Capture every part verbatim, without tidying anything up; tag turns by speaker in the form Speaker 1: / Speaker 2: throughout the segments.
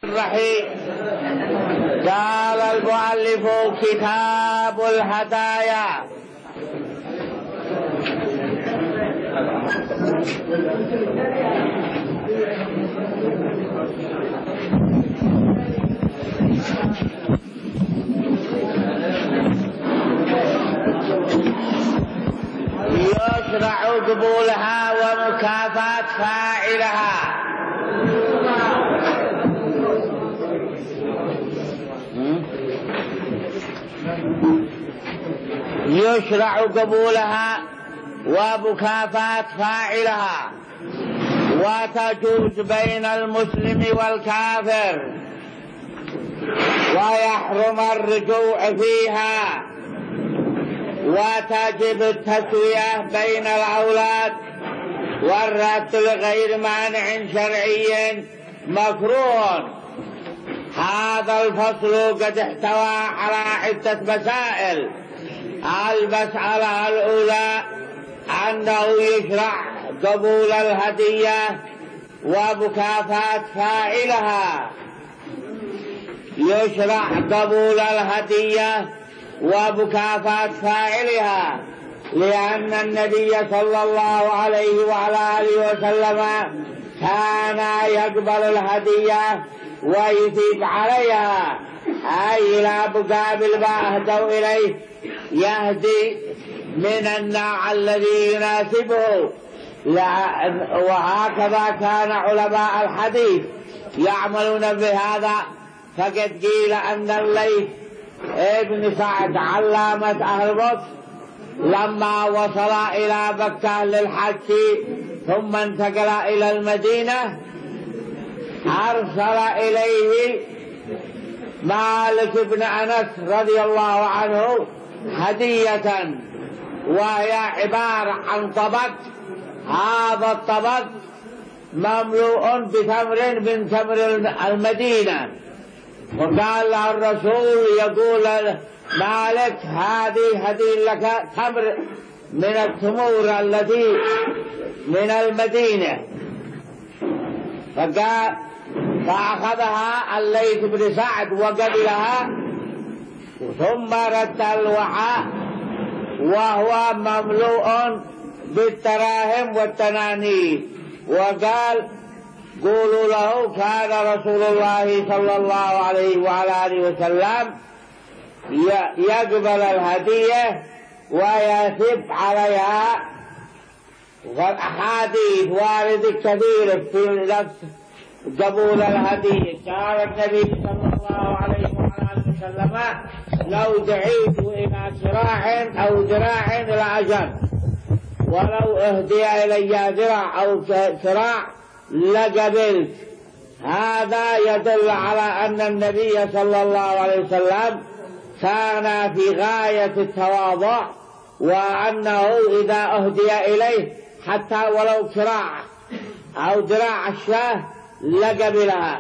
Speaker 1: الرحيم. قال المؤلف: كتاب الهدايا. يشرع قبولها ومكافأة فاعلها. يشرع قبولها ومكافأة فاعلها، وتجوز بين المسلم والكافر، ويحرم الرجوع فيها، وتجب التسوية بين الأولاد، والرد لغير مانع شرعي مكروه. هذا الفصل قد احتوى على عدة مسائل. المسألة الأولى أنه يشرع قبول الهدية ومكافأة فاعلها. يشرع قبول الهدية ومكافأة فاعلها، لأن النبي صلى الله عليه وعلى آله وسلم كان يقبل الهدية ويثيب عليها، أي لا مقابل ما أهدوا إليه، يهدي من النوع الذي يناسبه. وهكذا كان علماء الحديث يعملون بهذا. فقد قيل أن الليث ابن سعد علامة أهل مصر لما وصل إلى مكة للحج ثم انتقل إلى المدينة أرسل إليه مالك بن أنس رضي الله عنه هدية، وهي عبارة عن طبق. هذا الطبق مملوء بتمر من تمر المدينة، وقال له الرسول يقول مالك: هذه هدية لك تمر من التمور التي من المدينة. فقال فأخذها الليث بن سعد وقبلها، ثم رد الوعاء وهو مملوء بالدراهم والتنانير، وقال: قولوا له كان رسول الله صلى الله عليه وعلى آله وسلم يقبل الهدية ويثب عليها. والأحاديث واردة كثيرة في نفس قبول الهدية. قال النبي صلى الله عليه وعلى آله وسلم: لو دعيت إلى صراع أو ذراع لأجب، ولو أهدي إلي ذراع أو صراع لقبلت. هذا يدل على أن النبي صلى الله عليه وسلم كان في غاية التواضع، وأنه إذا أهدي إليه حتى ولو صراع أو ذراع الشاه لقبلها.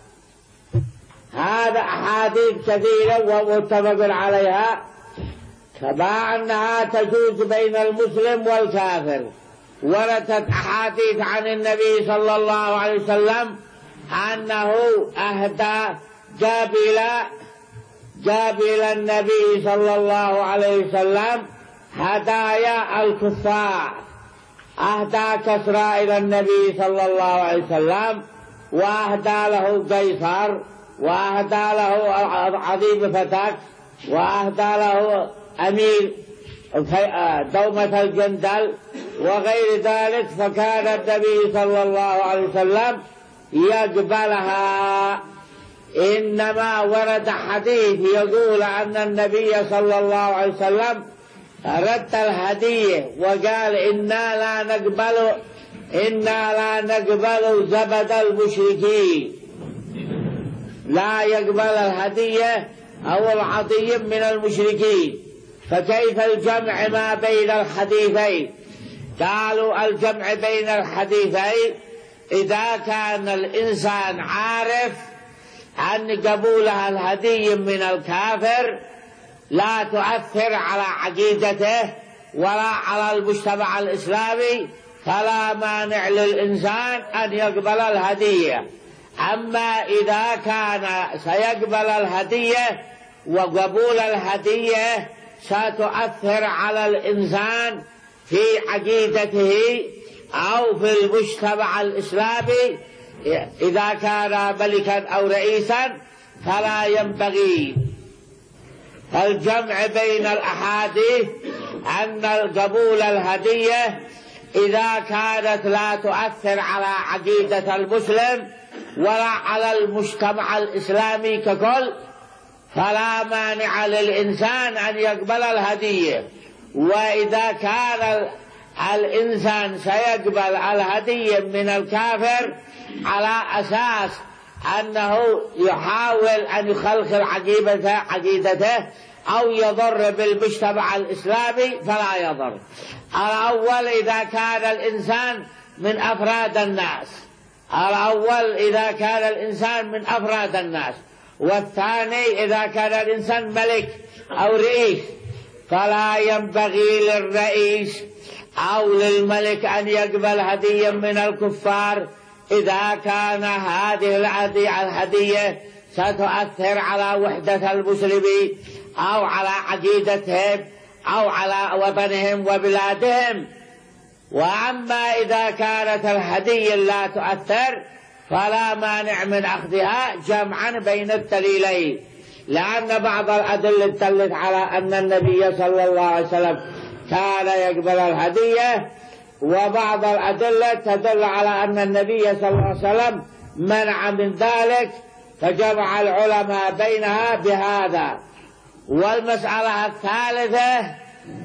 Speaker 1: هذا أحاديث كثيرة ومتفق عليها، كما أنها تجوز بين المسلم والكافر. وردت أحاديث عن النبي صلى الله عليه وسلم أنه أهدى جابل جابل النبي صلى الله عليه وسلم هدايا الكفار. أهدى كسرى إلى النبي صلى الله عليه وسلم، وأهدى له قيصر، وأهدى له عظيم فتك، وأهدى له أمير دومة الجندل وغير ذلك. فكان النبي صلى الله عليه وسلم يقبلها. إنما ورد حديث يقول أن النبي صلى الله عليه وسلم رد الهدية وقال: إنا لا نقبل إنا لا نقبل زبد المشركين. لا يقبل الهدية أو العطية من المشركين. فكيف الجمع ما بين الحديثين؟ قالوا الجمع بين الحديثين إذا كان الإنسان عارف أن قبولها الهدية من الكافر لا تؤثر على عقيدته ولا على المجتمع الإسلامي، فلا مانع للإنسان أن يقبل الهدية. أما إذا كان سيقبل الهدية وقبول الهدية ستؤثر على الإنسان في عقيدته أو في المجتمع الإسلامي، إذا كان ملكا أو رئيسا فلا ينبغي. الجمع بين الأحاديث أن قبول الهدية إذا كانت لا تؤثر على عقيدة المسلم ولا على المجتمع الإسلامي ككل فلا مانع للإنسان أن يقبل الهدية. وإذا كان الإنسان سيقبل الهدية من الكافر على أساس أنه يحاول أن يخلخل عقيدته عقيدته أو يضر بالمجتمع الإسلامي فلا يضر. الأول إذا كان الإنسان من أفراد الناس الأول إذا كان الإنسان من أفراد الناس والثاني إذا كان الإنسان ملك أو رئيس، فلا ينبغي للرئيس أو للملك أن يقبل هدية من الكفار إذا كان هذه الهدية ستؤثر على وحدة المسلمين أو على عقيدتهم أو على وطنهم وبلادهم. وأما إذا كانت الهدية لا تؤثر فلا مانع من أخذها جمعا بين الدليلين، لأن بعض الأدلة تدل على أن النبي صلى الله عليه وسلم كان يقبل الهدية، وبعض الأدلة تدل على أن النبي صلى الله عليه وسلم منع من ذلك، فجمع العلماء بينها بهذا. والمسألة الثالثة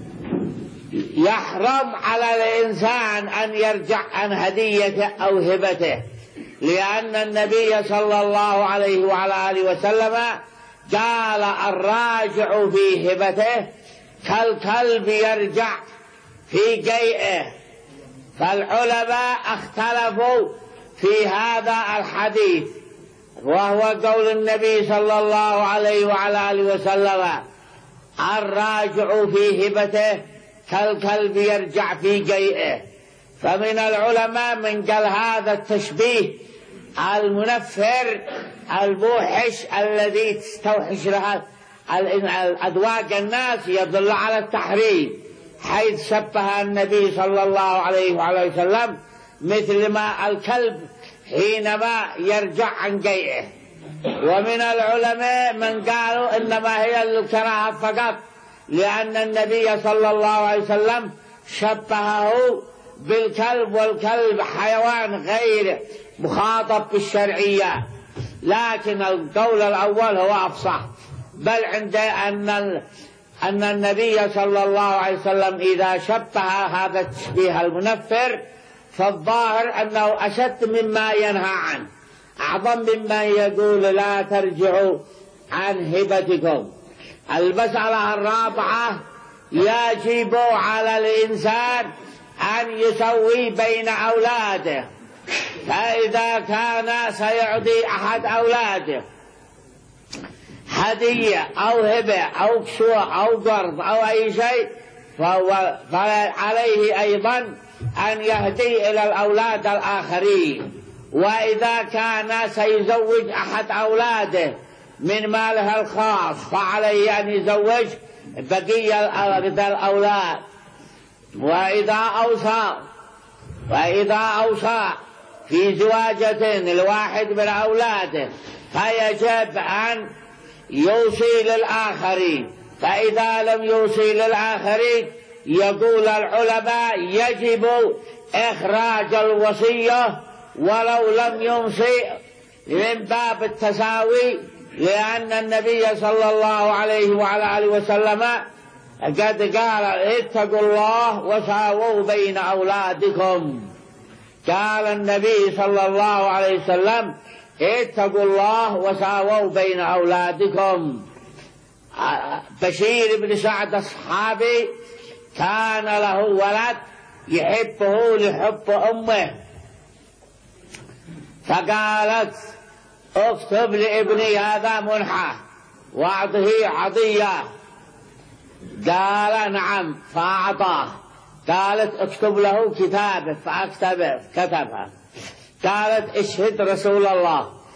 Speaker 1: يحرم على الإنسان أن يرجع عن هديته أو هبته، لأن النبي صلى الله عليه وعلى آله وسلم قال الراجع في هبته كالكلب يرجع في جيئه. فالعلماء اختلفوا في هذا الحديث، وهو قول النبي صلى الله عليه وعلى آله وسلم الراجع في هبته كالكلب يرجع في جيئه. فمن العلماء من قال هذا التشبيه المنفر الموحش الذي تستوحش لها أذواق الناس يدل على التحريم، حيث شبه النبي صلى الله عليه وعلى وسلم مثل ما الكلب حينما يرجع عن جيئه. ومن العلماء من قالوا إنما هي الكراهة فقط، لأن النبي صلى الله عليه وسلم شبهه بالكلب، والكلب حيوان غير مخاطب بالشرعية. لكن القول الأول هو أفصح، بل عند أن أن النبي صلى الله عليه وسلم إذا شبه هذا التشبيه المنفر فالظاهر أنه أشد مما ينهى عنه، أعظم مما يقول لا ترجعوا عن هبتكم. المسألة الرابعة يجب على الإنسان أن يسوي بين أولاده، فإذا كان سيعطي أحد أولاده هدية أو هبة أو كسوة أو قرض أو أي شيء فهو فعليه أيضا أن يهدي إلى الأولاد الآخرين. وإذا كان سيزوج أحد أولاده من ماله الخاص فعليه أن يزوج بقية الأولاد. وإذا أوصى وإذا أوصى في زواجة الواحد من أولاده فيجب أن يوصي للآخرين، فإذا لم يوصي للآخرين يقول العلماء يجب إخراج الوصية ولو لم يوصي من باب التساوي، لأن النبي صلى الله عليه وعلى آله وسلم قد قال اتقوا الله وساووا بين أولادكم. قال النبي صلى الله عليه وسلم اتقوا الله وساووا بين أولادكم. بشير بن سعد الصحابي كان له ولد يحبه لحب أمه، فقالت اكتب لابني هذا منحة واعطه عطية. قال نعم، فأعطاه. قالت اكتب له كتابه، فاكتبه كتبها. قالت اشهد رسول الله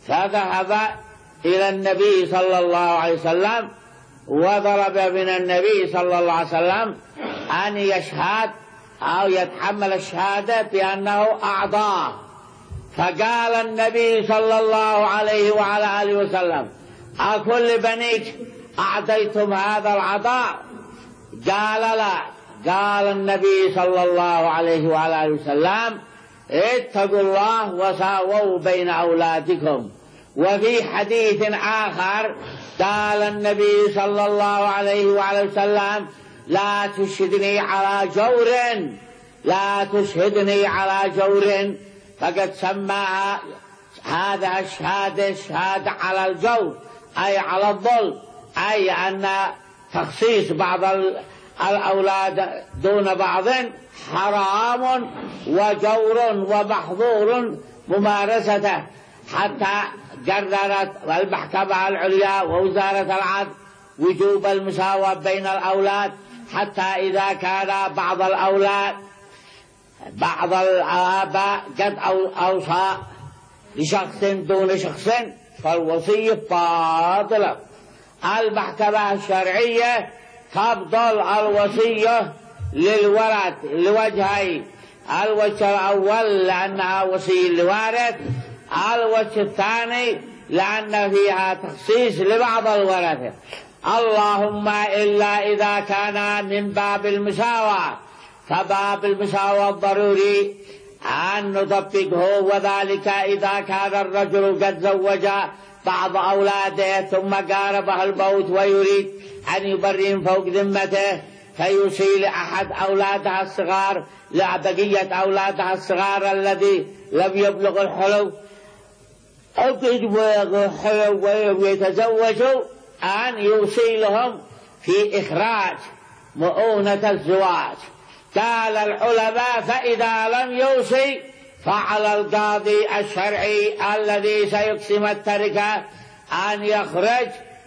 Speaker 1: فذهب إلى النبي صلى الله عليه وسلم وضرب من النبي صلى الله عليه وسلم أن يشهد أو يتحمل الشهادة بأنه أعطاه. فقال النبي صلى الله عليه وعلى آله وسلم: أكل بنيك أعطيتم هذا العطاء؟ قال لا. قال النبي صلى الله عليه وعلى آله وسلم: اتقوا الله وساووا بين أولادكم. وفي حديث آخر قال النبي صلى الله عليه وعلى وسلم: لا تشهدني على جور، لا تشهدني على جور. فقد سماها هذا الشهادة الشهادة على الجور، أي على الظلم، أي أن تخصيص بعض الأولاد دون بعض حرام وجور ومحظور ممارسته، حتى قررت المحكمة العليا ووزارة العدل وجوب المساواة بين الأولاد، حتى إذا كان بعض الأولاد بعض الآباء قد أوصى لشخص دون شخص فالوصية باطلة. المحكمة الشرعية تبطل الوصية للولد لوجهين: الوجه الأول لأنها وصية لوارث، الوجه الثاني لأن فيها تخصيص لبعض الورثة، اللهم إلا إذا كان من باب المساواة. فباب المساواة ضروري أن نطبقه، وذلك إذا كان الرجل قد زوج بعض أولاده ثم قاربه الموت ويريد أن يبرئهم فوق ذمته، فيوصي لأحد أولادها الصغار لبقية أولادها الصغار الذي لم يبلغ الحلم أو يبلغ الحلم ويتزوجوا أن يوصي لهم في إخراج مؤونة الزواج. قال العلماء: فإذا لم يوصي فعلى القاضي الشرعي الذي سيقسم التركة أن يخرج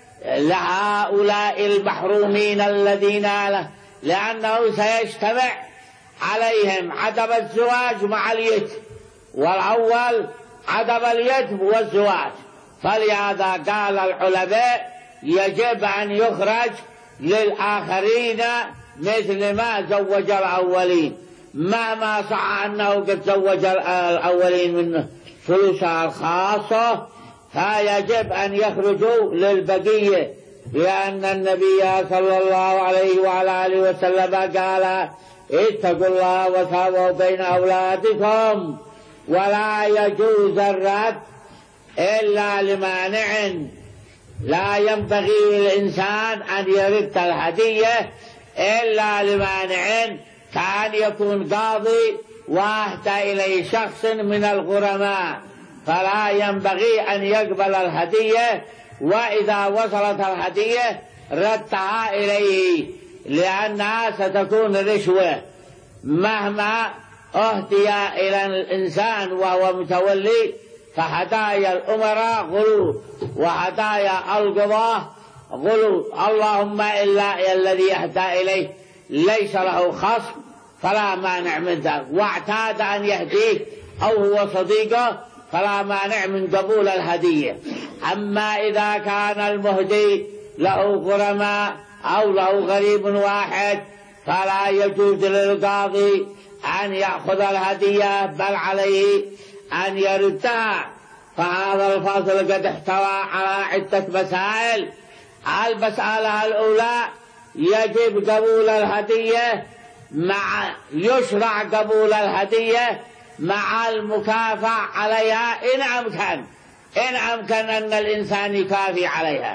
Speaker 1: لهؤلاء المحرومين الذين له، لأنه سيجتمع عليهم عدم الزواج مع اليد، والأول عدم اليد والزواج. فلهذا قال العلماء: يجب أن يخرج للآخرين مثل ما زوج الأولين، مهما صح أنه قد زوج الأولين من فلوسها الخاصة، فيجب أن يخرجوا للبقية، لأن النبي صلى الله عليه وعلى آله وسلم قال: اتقوا الله وساووا بين أولادكم. ولا يجوز الرد إلا لمانع، لا ينبغي للإنسان أن يرد الهدية إلا لمانع، كان يكون قاضي واهدى إليه شخص من الغرماء، فلا ينبغي أن يقبل الهدية، وإذا وصلت الهدية ردها إليه، لأنها ستكون رشوة مهما أهدي إلى الإنسان وهو متولي. فهدايا الأمراء غلو وهدايا القضاة غلو، اللهم إلا الذي أهدى إليه ليس له خصم فلا مانع من ذلك، واعتاد أن يهديه أو هو صديقه فلا مانع من قبول الهدية. أما إذا كان المهدي له غرماء أو له غريب واحد فلا يجوز للقاضي أن يأخذ الهدية، بل عليه أن يردها. فهذا الفصل قد احتوى على عدة مسائل. المسألة الأولى: يجب قبول الهدية مع يشرع قبول الهدية مع المكافأة عليها إن أمكن إن أمكن أن الإنسان يكافي عليها.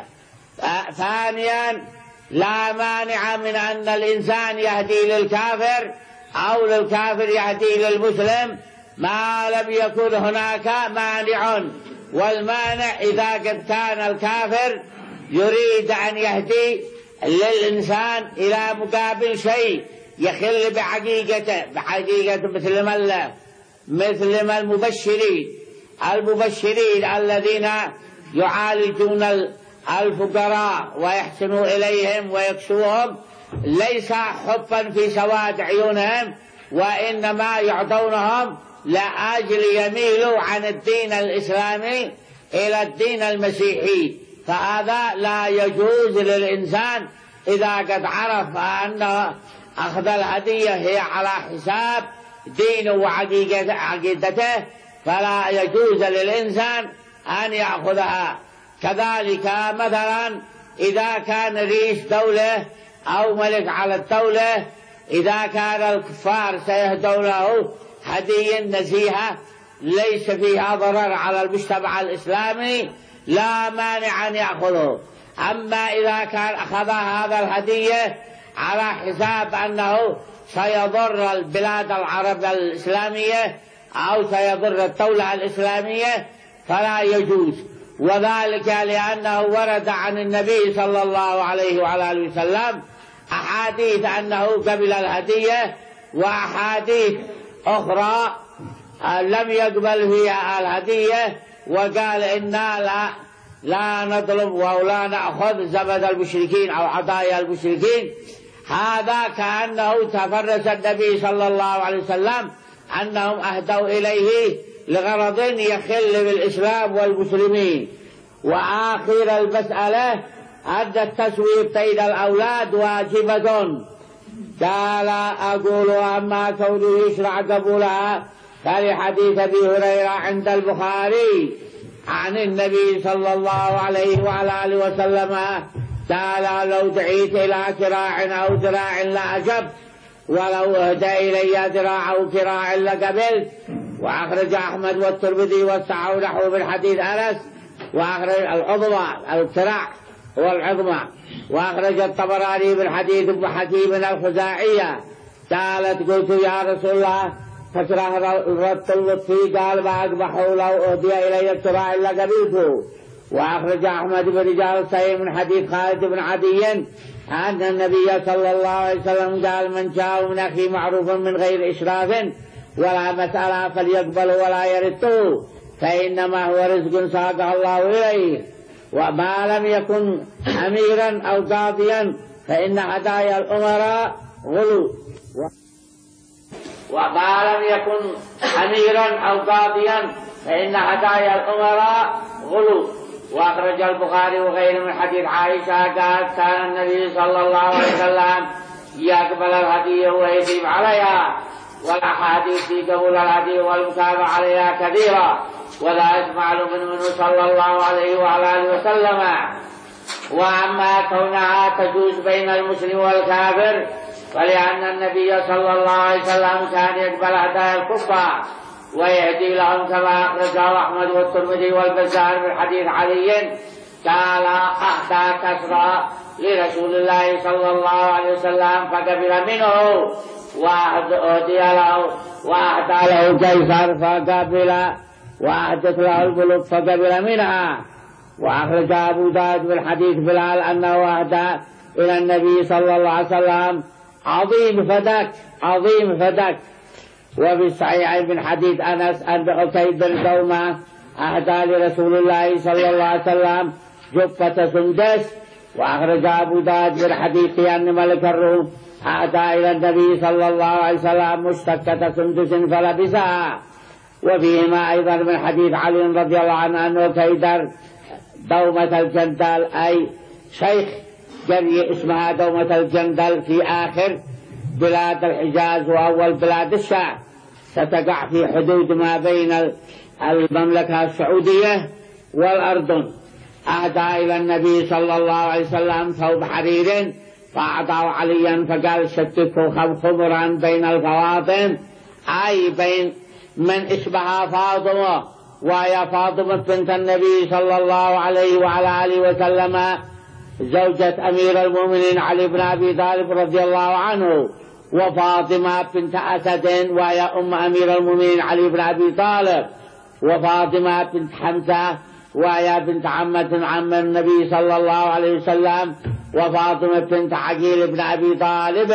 Speaker 1: ثانيا: لا مانع من أن الإنسان يهدي للكافر أو للكافر يهدي للمسلم ما لم يكن هناك مانع، والمانع إذا قد كان الكافر يريد أن يهدي للإنسان إلى مقابل شيء يخل بحقيقته بحقيقة مثل ما مثل ما المبشرين المبشرين الذين يعالجون الفقراء ويحسنوا إليهم ويكسوهم، ليس حبا في سواد عيونهم، وإنما يعطونهم لأجل يميلوا عن الدين الإسلامي إلى الدين المسيحي، فهذا لا يجوز للإنسان إذا قد عرف أن أخذ الهدية هي على حساب دينه وعقيدته، فلا يجوز للإنسان أن يأخذها. كذلك مثلا إذا كان رئيس دولة أو ملك على الدولة، إذا كان الكفار سيهدون له هدية نزيهة ليس فيها ضرر على المجتمع الإسلامي لا مانع أن يأخذه. أما إذا كان أخذ هذا الهدية على حساب أنه سيضر البلاد العرب الإسلامية أو سيضر الدولة الإسلامية فلا يجوز، وذلك لأنه ورد عن النبي صلى الله عليه وعلى آله وسلم أحاديث أنه قبل الهدية، وأحاديث أخرى لم يقبل فيها الهدية وقال إنا لا, لا نطلب ولا نأخذ زبد المشركين أو عطايا المشركين. هذا كأنه تفرس النبي صلى الله عليه وسلم أنهم أهدوا إليه لغرض يخل بالإسلام والمسلمين. وآخر المسألة أن التسوية بين الأولاد واجبة. قال أقول أما كونه يشرع قبولها فلحديث أبي هريرة عند البخاري عن النبي صلى الله عليه وعلى آله وسلم قال لو دعيت إلى كراع أو ذراع لأجبت، ولو أهدى إلي ذراع أو كراع لقبلت. وأخرج أحمد والترمذي والسعوا نحو من حديث أنس، وأخرج العظمى الكراع والعظمى، وأخرج الطبراني من حديث ابن حكيم الخزاعية قالت قلت يا رسول الله فكره رد اللطفي، قال ما أقبحوا لو أهدي إلي الكراع لقبلته. وأخرج أحمد بن رجال الصحيح من حديث خالد بن عدي أن النبي صلى الله عليه وسلم قال من جاء من أخي معروف من غير إشراف ولا مسألة فليقبله ولا يرده، فإنما هو رزق ساقه الله إليه. وما لم يكن أميرا أو قاضيا فإن هدايا الأمراء غلو، وما لم يكن أميرا أو قاضيا فإن هدايا الأمراء غلو. وأخرج البخاري وغيره من حديث عائشة قالت كان النبي صلى الله عليه وسلم يقبل الهدية ويثيب عليها، والأحاديث في قبول الهدية والمتابعة عليها كثيرة، ولا معلوم منه صلى الله عليه وعلى آله وسلم. وأما كونها تجوز بين المسلم والكافر فلأن النبي صلى الله عليه وسلم كان يقبل هدايا الكفار ويهدي لهم كما أخرجه أحمد والترمذي والبزار من حديث علي قال أهدى كسرى لرسول الله صلى الله عليه وسلم فقبل منه، وأهدي له وأهدى له قيصر فقبل، وأهدت له الملوك فقبل منها. وأخرج أبو داود من حديث بلال أنه أهدى إلى النبي صلى الله عليه وسلم عظيم فدك عظيم فدك. وفي الصحيح من حديث أنس أن أكيد بن دومة أهدى لرسول الله صلى الله عليه وسلم جبة سندس. وأخرج أبو داود من حديث أن ملك الروم أهدى إلى النبي صلى الله عليه وسلم مشتكة سندس فلبسها. وفيهما أيضا من حديث علي رضي الله عنه أنه كيدر دومة الجندل أي شيخ قرية اسمها دومة الجندل في آخر بلاد الحجاز وأول بلاد الشام، ستقع في حدود ما بين المملكة السعودية والأردن. أهدى إلى النبي صلى الله عليه وسلم ثوب حرير فأعطاه عليا فقال شتته خمرا بين الفواطم، أي بين من اسمها فاطمة وهي فاطمة بنت النبي صلى الله عليه وعلى آله وسلم زوجة أمير المؤمنين علي بن أبي طالب رضي الله عنه، وفاطمة بنت أسد وهي أم أمير المؤمنين علي بن أبي طالب، وفاطمة بنت حمزة وهي بنت عمة عم النبي صلى الله عليه وسلم، وفاطمة بنت عقيل بن أبي طالب.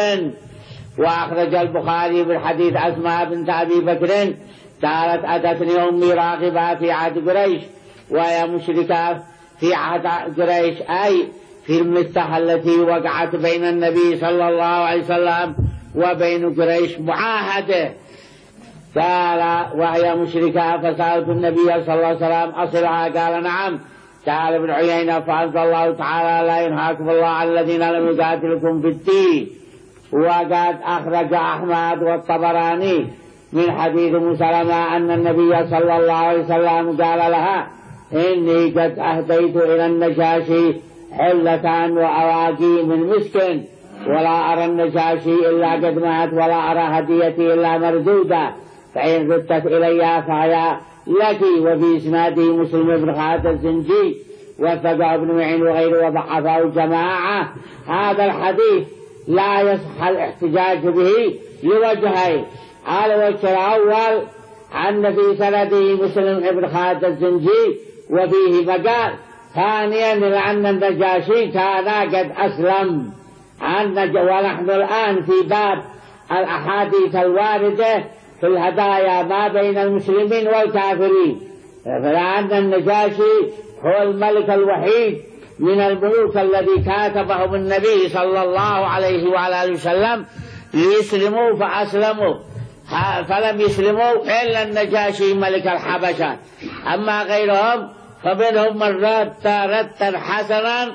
Speaker 1: وأخرج البخاري من حديث أسماء بنت أبي بكر قالت أتتني أمي راغبة في عهد قريش وهي مشركة في عهد قريش، أي في المسح التي وقعت بين النبي صلى الله عليه وسلم وبين قريش معاهدة قال وهي مشركة فسألت النبي صلى الله عليه وسلم أصلها؟ قال نعم. قال ابن عيينة فأنزل الله تعالى لا ينهاكم الله عن الذين لم يقاتلكم في الدين. وقد أخرج أحمد والطبراني من حديث أم سلمة أن النبي صلى الله عليه وسلم قال لها إني قد أهديت إلى النجاشي حلة وأواقي من مسك ولا أرى النجاشي إلا قد مات ولا أرى هديتي إلا مردودة فإن ردت إلي فهي لك. وفي إسناده مسلم بن خالد الزنجي وثقه ابن معين وغيره وضعفه الجماعة. هذا الحديث لا يصح الاحتجاج به لوجهين: الوجه الأول أن في سنده مسلم بن خالد الزنجي وفيه مقال. ثانيا لأن النجاشي كان قد أسلم. ونحن الآن في باب الأحاديث الواردة في الهدايا ما بين المسلمين والكافرين، فلأن النجاشي هو الملك الوحيد من الملوك الذي كاتبهم النبي صلى الله عليه وعلى آله وسلم ليسلموا فأسلموا، فلم يسلموا إلا النجاشي ملك الحبشة. أما غيرهم فمنهم من رد ردا حسنا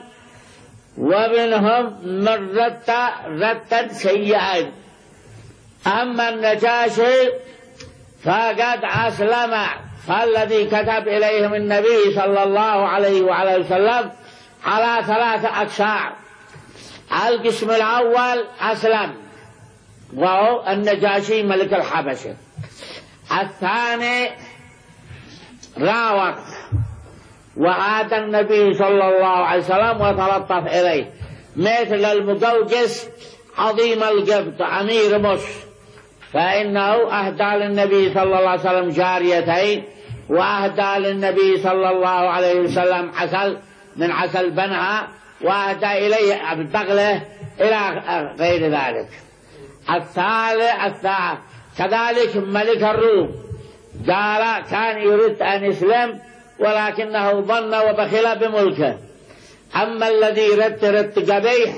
Speaker 1: ومنهم من رد ردا سيئا. أما النجاشي فقد أسلم، فالذي كتب إليهم النبي صلى الله عليه وعلى وسلم على ثلاثة أقسام: القسم الأول أسلم وهو النجاشي ملك الحبشة، الثاني راوغ وعاد النبي صلى الله عليه وسلم وتلطف إليه مثل المقوقس عظيم القبط أمير مصر، فإنه أهدى للنبي صلى الله عليه وسلم جاريتين، وأهدى للنبي صلى الله عليه وسلم عسل من عسل بنها، وأهدى إليه بغله إلى غير ذلك. الثالث الثالث كذلك ملك الروم قال كان يريد أن يسلم ولكنه ظن وبخل بملكه. أما الذي رد رد قبيح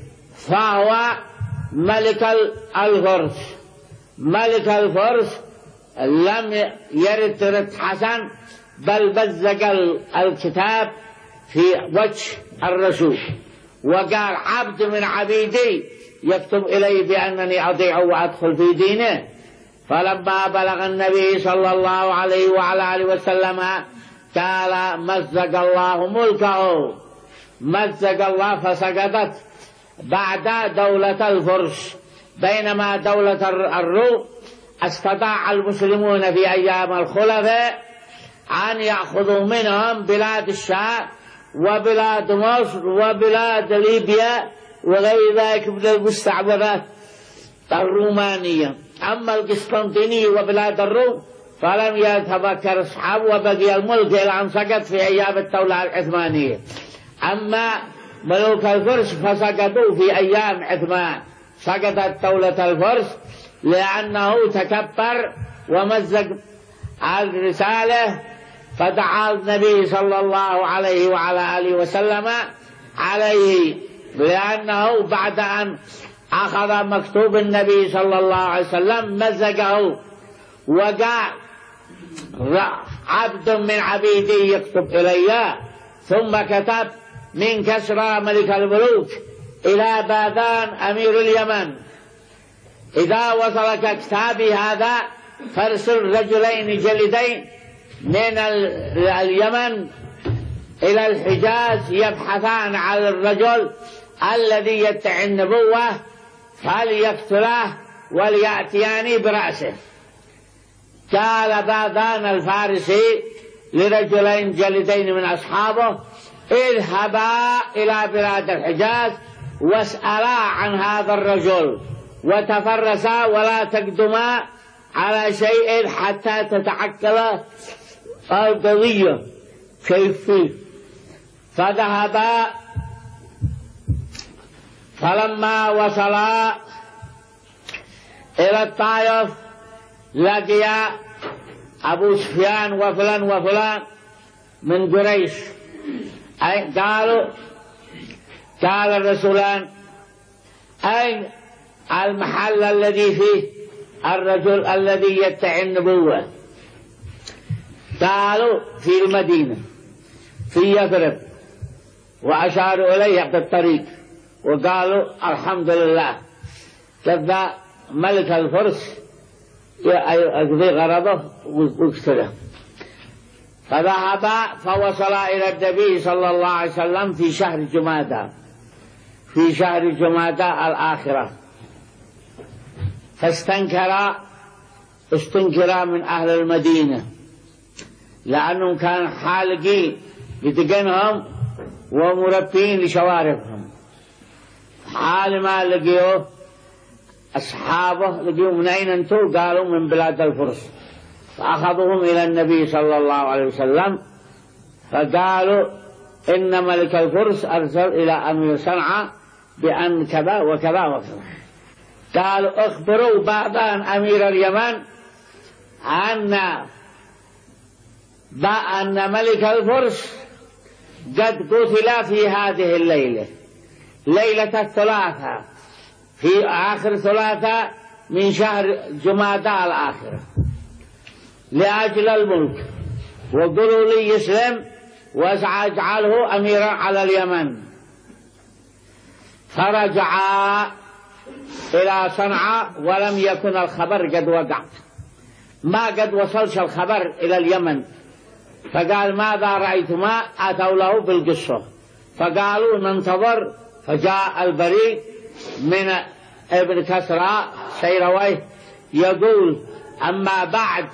Speaker 1: فهو ملك الفرس. ملك الفرس لم يرد رد حسن بل بزق الكتاب في وجه الرسول وقال عبد من عبيدي يكتب إلي بأنني أضيع وأدخل في دينه. فلما بلغ النبي صلى الله عليه وعلى آله وسلم قال مزق الله ملكه، مزق الله، فسقطت بعد دولة الفرس. بينما دولة الروم استطاع المسلمون في أيام الخلفاء أن يأخذوا منهم بلاد الشام وبلاد مصر وبلاد ليبيا وغير ذلك من المستعمرات الرومانية. أما القسطنطينية وبلاد الروم فلم يتفكر أصحاب وبقي الملك إلى أن سقط في أيام الدولة العثمانية. أما ملوك الفرس فسقطوا في أيام عثمان، سقطت دولة الفرس لأنه تكبر ومزق الرسالة، فدعا النبي صلى الله عليه وعلى آله وسلم عليه، لأنه بعد أن أخذ مكتوب النبي صلى الله عليه وسلم مزقه وقال عبد من عبيدي يكتب إلي، ثم كتب من كسرى ملك الملوك إلى باذان أمير اليمن إذا وصلك كتابي هذا فارسل رجلين جلدين من اليمن إلى الحجاز يبحثان عن الرجل الذي يدعي النبوة فليقتله وليأتياني برأسه. قال باذان الفارسي لرجلين جلدين من أصحابه اذهبا إلى بلاد الحجاز واسألا عن هذا الرجل وتفرسا ولا تقدما على شيء حتى تتعقل القضية كيف فيه. فذهبا، فلما وصلا إلى الطائف لقيا أبو سفيان وفلان وفلان من قريش. قالوا قال الرسولان أين المحل الذي فيه الرجل الذي يدعي النبوة، قالوا في المدينة في يثرب، وأشاروا إليه بالطريق وقالوا الحمد لله كذا ملك الفرس يقضي غرضه ويقتله. فذهب فوصل إلى النبي صلى الله عليه وسلم في شهر جمادى في شهر جمادى الآخرة، فاستنكر استنكر من أهل المدينة، لأنهم كانوا حالقين بدقنهم ومربين لشواربهم. حال ما لقيوه أصحابه لقيوا من أين أنتم؟ قالوا من بلاد الفرس. فأخذوهم إلى النبي صلى الله عليه وسلم فقالوا إن ملك الفرس أرسل إلى أمير صنعاء بأن كذا وكذا وكذا. قالوا اخبروا بعض أمير اليمن أن بأن ملك الفرس قد قتل في هذه الليلة، ليلة الثلاثاء، في آخر ثلاثاء من شهر جمادى الآخرة، لأجل الملك، وقالوا لي يسلم واجعله أميرا على اليمن. فرجع إلى صنعاء ولم يكن الخبر قد وقع، ما قد وصلش الخبر إلى اليمن. فقال ماذا رأيتما؟ أتوا له بالقصة، فقالوا ننتظر. فجاء البريد من ابن كسرى سيرويه يقول أما بعد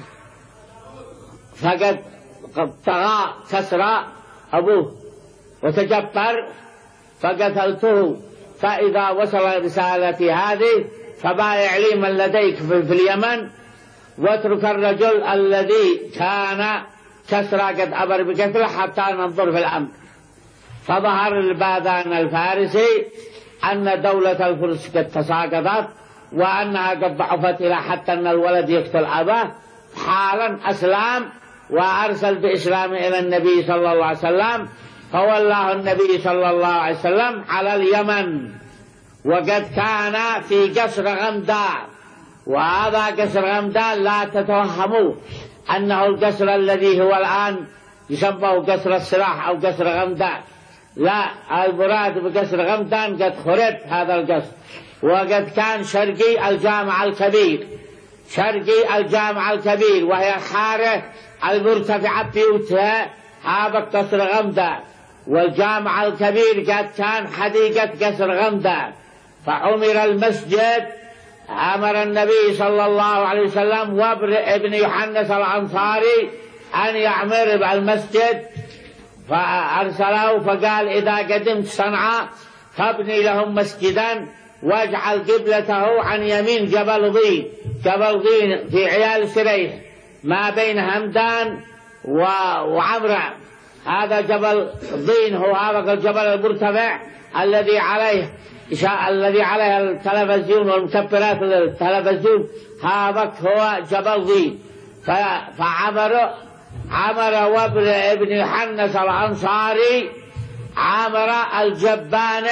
Speaker 1: فقد طغى كسرى أبوه وتجبر فقتلته، فإذا وصل رسالتي هذه فبايع لي من لديك في اليمن، واترك الرجل الذي كان كسرى قد أمر بقتله حتى ننظر في الأمر. فظهر الباذان الفارسي أن دولة الفرس قد تساقطت، وأنها قد ضعفت إلى حتى أن الولد يقتل أباه. حالا أسلام وأرسل بإسلامه إلى النبي صلى الله عليه وسلم، فولاه النبي صلى الله عليه وسلم على اليمن. وقد كان في قصر غمدان، وهذا قصر غمدان لا تتوهموا أنه القصر الذي هو الآن يسمى قصر السلاح أو قصر غمدان، لا، المراد بقصر غمدان قد خرب هذا القصر. وقد كان شرقي الجامع الكبير، شرقي الجامع الكبير، وهي الحارة المرتفعة بيوتها هذا قصر غمدان، والجامع الكبير قد كان حديقة قصر غمدان. فعمر المسجد، أمر النبي صلى الله عليه وسلم وابن يحنس الأنصاري أن يعمر بالمسجد، فأرسله فقال إذا قدمت صنعاء فابني لهم مسجدا واجعل قبلته عن يمين جبل ضين، جبل ضين في عيال سريح ما بين همدان وعمرة. هذا جبل ضين هو هذا الجبل المرتفع الذي عليه الذي عليه التلفزيون والمكبرات التلفزيون، هذا هو جبل ضين. فعمر عمر وابن ابن يحنس الأنصاري عمر الجبان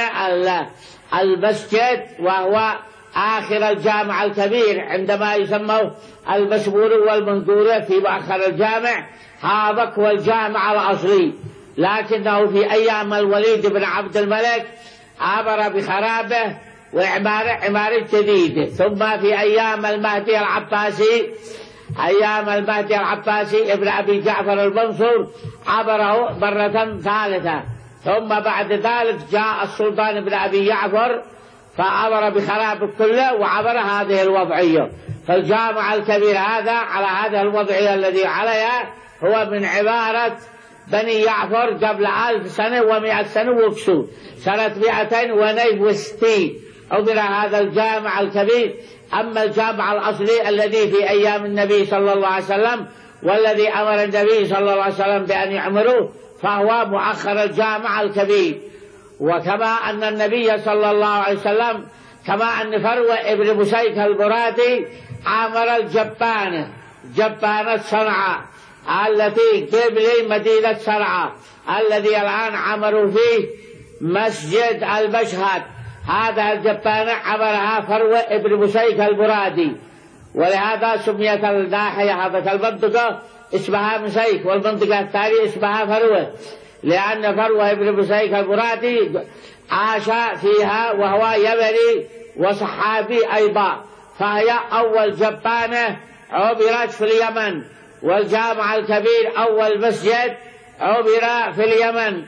Speaker 1: المسجد، وهو آخر الجامع الكبير عندما يسموه المشبور والمنقورة في آخر الجامع. هذا هو الجامع الأصلي، لكنه في أيام الوليد بن عبد الملك عبر بخرابه وعمارة عمارة جديدة. ثم في أيام المهدي العباسي أيام المهدي العباسي ابن أبي جعفر المنصور عبره مرة ثالثة. ثم بعد ذلك جاء السلطان ابن أبي جعفر فعبر بخراب كله وعبر هذه الوضعية. فالجامع الكبير هذا على هذا الوضعية الذي عليها هو من عبارة بني جعفر قبل ألف سنة ومئة سنة وكسور، سنة مئتين ونيف وستين عبر هذا الجامع الكبير. أما الجامع الأصلي الذي في أيام النبي صلى الله عليه وسلم والذي أمر النبي صلى الله عليه وسلم بأن يعمروه فهو مؤخر الجامع الكبير. وكما أن النبي صلى الله عليه وسلم كما أن فروة ابن بسيك البرادي عمر الجبانة جبانة صنعاء التي قبل مدينة صنعاء الذي الآن عمروا فيه مسجد المشهد. هذا الجبانة عمرها فروة ابن بسيك البرادي. ولهذا سميت الناحية هذه المنطقة اسمها مسيك، والمنطقة الثانية اسمها فروة، لأن فروة ابن مسيك المرادي عاش فيها وهو يمني وصحابي أيضا، فهي أول جبانة عبرت في اليمن، والجامع الكبير أول مسجد عبر في اليمن.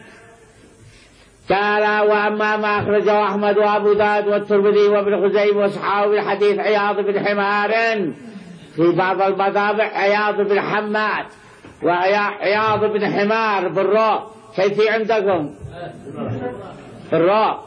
Speaker 1: قال: وأما ما أخرجه أحمد وأبو داود والترمذي وابن خزيمة وصحابه الحديث عياض بن حمار في بعض المطابع عياض بن حماد وعياض بن حمار بالراء، كيف عندكم بالراء،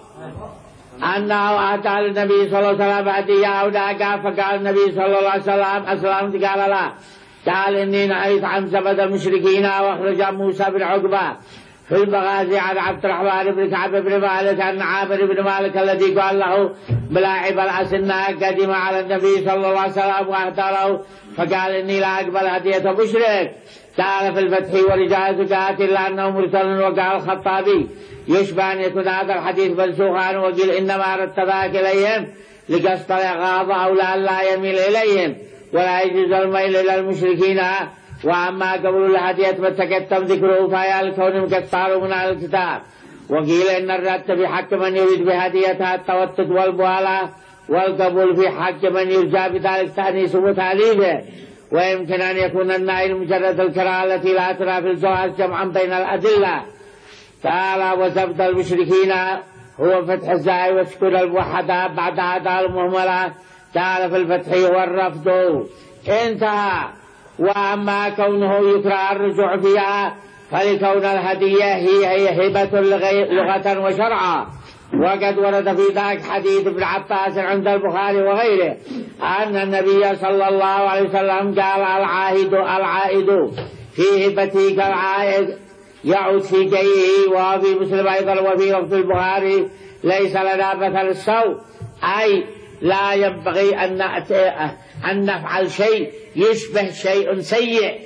Speaker 1: أنه أتى النبي صلى الله عليه وسلم هدية هناك، فقال النبي صلى الله عليه وسلم: أسلمت؟ قال: لا. قال: إني نهيت عن زبد المشركين. وأخرج موسى بن عقبة في المغازي عن عبد الرحمن بن كعب بن مالك أن عامر بن مالك الذي قال له بلاعب الأسنة قدم على النبي صلى الله عليه وسلم وأهدى له، فقال: إني لا أقبل هدية مشرك. قال في الفتح: ورجال زكاة إلا أنه مرسل. وقال الخطابي: يشبه أن يكون هذا الحديث منسوخا، وقيل إنما رتباك إليهم لقصد الإغاظة أو لا يميل إليهم، ولا يجوز الميل إلى المشركين. وأما قبل الهدية فتكتم ذكره فهي الكون مكسر من الكتاب. وقيل إن الرد في حق من يريد بهديتها التوتد والبهالة، والقبول في حق من يرجى بذلك تأنيس وتأليفه. ويمكن أن يكون النائل مجرد الكراهة التي لا ترى في الجواز جمعا بين الأدلة. قال: وزبد المشركين هو فتح الزاي وسكون الموحدة بعد هذا المهملة. قال في الفتح: هو الرفض. انتهى. وأما كونه يكره الرجوع فيها فلكون الهدية هي هي هبة لغة وشرعا. وقد ورد في ذلك حديث ابن عباس عند البخاري وغيره أن النبي صلى الله عليه وسلم قال: العائد العائد في هبته كالعائد يعود في جيئه. وفي مسلم أيضا وفي لفظ البخاري: ليس لنا مثل السوء، أي لا ينبغي أن أن نفعل شيء يشبه شيء سيء.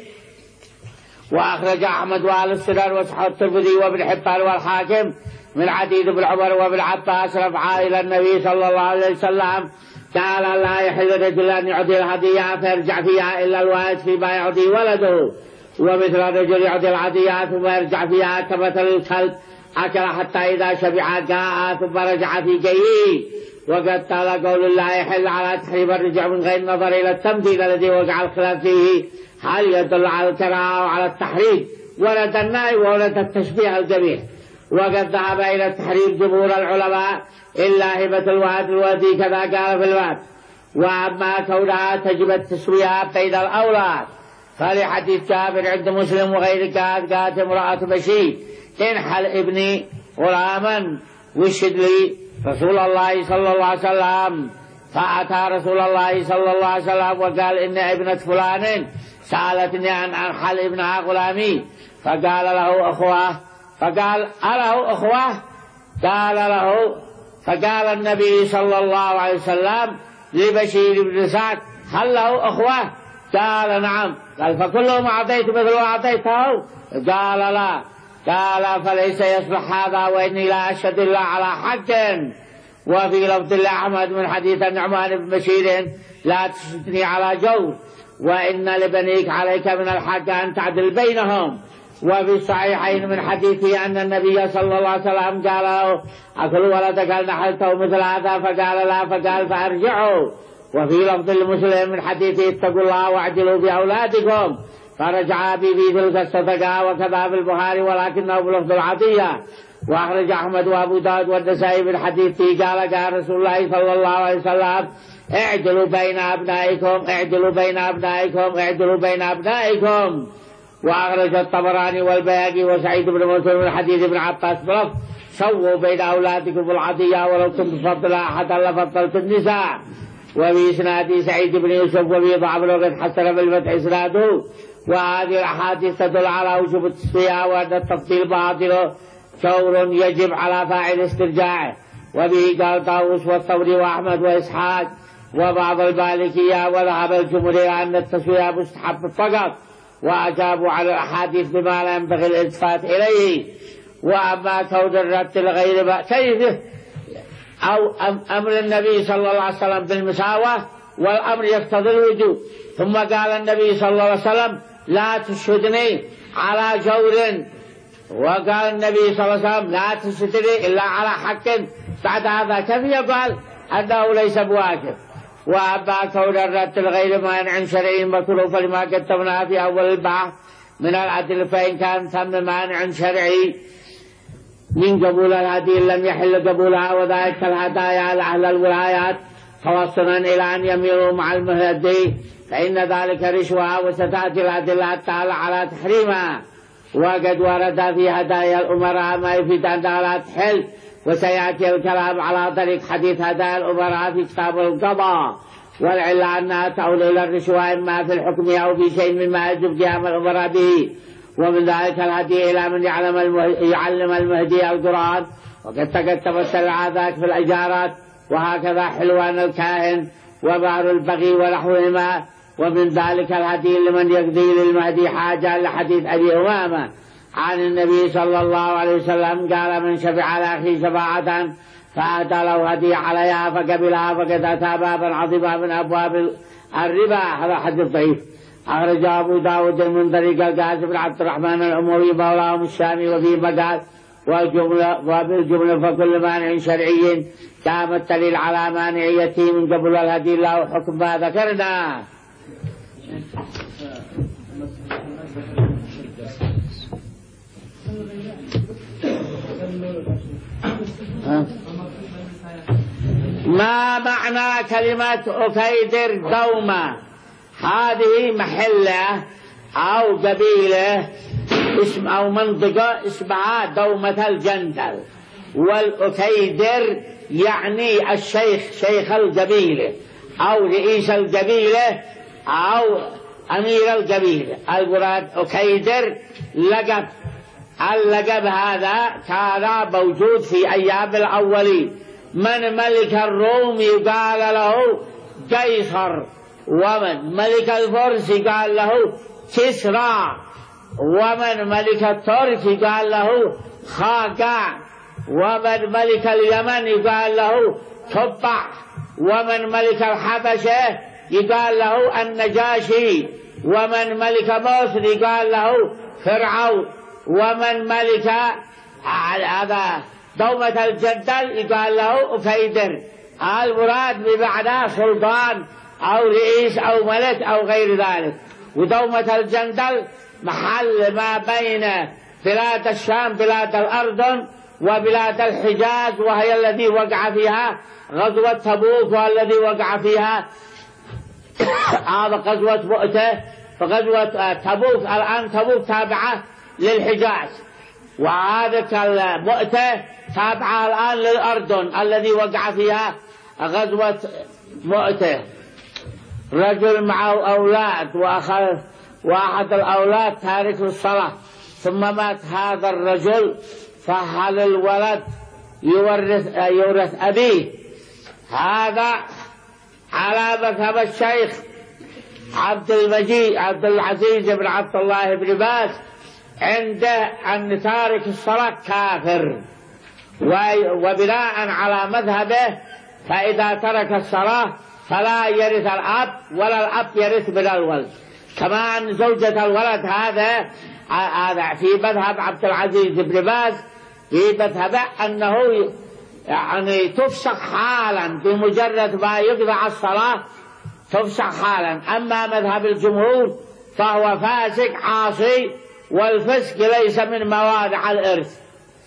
Speaker 1: وأخرج أحمد وآل السنن وصححه الترمذي وابن حبان والحاكم من حديث ابن عمر وابن عباس رفعا إلى النبي صلى الله عليه وسلم قال: لا يحل الرجل أن يعطي الهدية فيرجع فيها إلا الوالد فيما يعطي ولده، ومثل الرجل يعطي الهدية ثم يرجع فيها كمثل الكلب أكل حتى إذا شبع جاء ثم رجع في جيئه. وقد قال: قول الله يحل على تحريم الرجوع من غير نظر إلى التمثيل الذي وقع الخلاف فيه، هل يدل على الكراهة أو على التحريم؟ ولد النهي وولد التشبيه الجميع. وقد ذهب إلى التحريم جمهور العلماء إلا هبة الوالد الوالدي كذا قال في الباب. وأما كونها تجب التسوية بين الأولاد فلحديث جابر عند مسلم وغير قال: قالت امرأة بشير: انحل ابني غلاما وشد لي رسول الله صلى الله عليه وسلم. فأتى رسول الله صلى الله عليه وسلم وقال: إن ابنة فلان سألتني عن أنحل ابنها غلامي. فقال له: أخوة. فقال: أله أخوة؟ قال له. فقال النبي صلى الله عليه وسلم لبشير بن سعد: هل له أخوة؟ قال: نعم. قال: فكلهم أعطيت مثل ما أعطيته؟ قال: لا. قال: فليس يصلح هذا، وإني لا أشهد إلا على حق. وفي لفظ لأحمد من حديث النعمان بن بشير: لا تشهدني على جور، وإن لبنيك عليك من الحق أن تعدل بينهم. وفي الصحيحين من حديثه أن النبي صلى الله عليه وسلم قال له: أكل ولدك هل نحلته مثل هذا؟ فقال: لا. فقال: فأرجعوا. وفي لفظ المسلم من حديثه: اتقوا الله واعدلوا بأولادكم. فرجع به في تلك الصدقة. وكذا في البخاري ولكنه بلفظ العطية. وأخرج أحمد وأبو داود والنسائي من حديثه قال: قال رسول الله صلى الله عليه وسلم: اعدلوا بين أبنائكم اعدلوا بين أبنائكم اعدلوا بين أبنائكم. وأخرج الطبراني والبيهقي وسعيد بن مسلم من حديث ابن عباس بلفظ: سووا بين أولادكم بالعطية، ولو كنت تفضل أحدا لفضلت النساء. وفي إسناد سعيد بن يوسف وفي ضعف وقد حسن بالفتح إسناده. وهذه الأحاديث تدل على وجوب التسوية وأن التفضيل باطل شور يجب على فاعل استرجاعه. وبه قال طاووس والثوري وأحمد وإسحاق وبعض المالكية. وذهب الجمهور إلى أن التسوية مستحب فقط، وأجابوا على الأحاديث بما لا ينبغي الالتفات إليه. وأما كون الرد لغير كيف أو أمر النبي صلى الله عليه وسلم بالمساواة والأمر يقتضي الوجوب. ثم قال النبي صلى الله عليه وسلم لا تشهدني على جور، وقال النبي صلى الله عليه وسلم لا تشهدني إلا على حق. بعد هذا كيف يقال أنه ليس بواجب؟ وأبا كون الرد الغير مانع شرعي مكروه فلما كتبنا في أول البحث من العدل، فإن كان ثم مانع شرعي من قبول الهدي لم يحل قبولها، وذلك الهدايا لأهل الولايات توصلا إلى أن يميلوا مع المهدي، فإن ذلك رشوة، وستأتي الأدلة التالية على تحريمها. وقد ورد في هدايا الأمراء ما يفيد أنها لا تحل، وسيأتي الكلام على طريق حديث هدايا الأمراء في كتاب القضاء. والعلة أنها تعود إلى الرشوة إما في الحكم أو في شيء مما يجب قيام الأمراء به، ومن ذلك الهدي إلى من يعلم المهدي يعلم المهدي القرآن، وقد تكتبت ذاك في الإجارات، وهكذا حلوان الكاهن وبعر البغي ونحوهما. ومن ذلك الهدي لمن يقضي للمهدي حاجة، لحديث أبي أمامة عن النبي صلى الله عليه وسلم قال من شفع على أخيه شفاعة فأتى له هدي عليها فقبلها فقد أتى بابا عظيما من أبواب الربا. هذا حديث ضعيف أخرج أبو داود من طريق القاسم بن عبد الرحمن الأموي مولاهم الشامي. وفي مقال وبالجملة فكل مانع شرعي قام الدليل على مانعيته من قبل الهدي له حكم ما ذكرنا. ما معنى كلمة أكيدر دومة؟ هذه محلة أو قبيلة اسم أو منطقة اسمها دومة الجندل، والأكيدر يعني الشيخ، شيخ القبيلة أو رئيس القبيلة أو أمير القبيلة. المراد أكيدر لقب، اللقب هذا كان موجود في أيام الأولين. من ملك الروم يقال له قيصر، ومن ملك الفرس يقال له كسرى، ومن ملك الترك يقال له خاقع، ومن ملك اليمن يقال له تبع، ومن ملك الحبشة يقال له النجاشي، ومن ملك مصر يقال له فرعون، ومن ملك هذا دومة الجندل يقال له أكيدر. المراد بمعنى سلطان أو رئيس أو ملك أو غير ذلك. ودومة الجندل محل ما بين بلاد الشام بلاد الأردن وبلاد الحجاز، وهي الذي وقع فيها غزوة تبوك، والذي وقع فيها هذا غزوة مؤتة. فغزوة تبوك الآن تبوك تابعة للحجاز، وهذه المؤتة تابعة الآن للأردن الذي وقع فيها غزوة مؤتة. رجل معه أولاد وأخذ واحد الأولاد تارك الصلاة، ثم مات هذا الرجل، فهل الولد يورث يورث أبيه؟ هذا على مذهب الشيخ عبد المجيد عبد العزيز بن عبد الله بن باز عنده أن تارك الصلاة كافر، وبناء على مذهبه فإذا ترك الصلاة فلا يرث الأب ولا الأب يرث من الولد. كما أن زوجة الولد هذا هذا في مذهب عبد العزيز بن باز في مذهبه أنه يعني تفسخ حالا بمجرد ما يقضع الصلاة، تفسخ حالا. أما مذهب الجمهور فهو فاسق عاصي، والفسق ليس من موانع الإرث.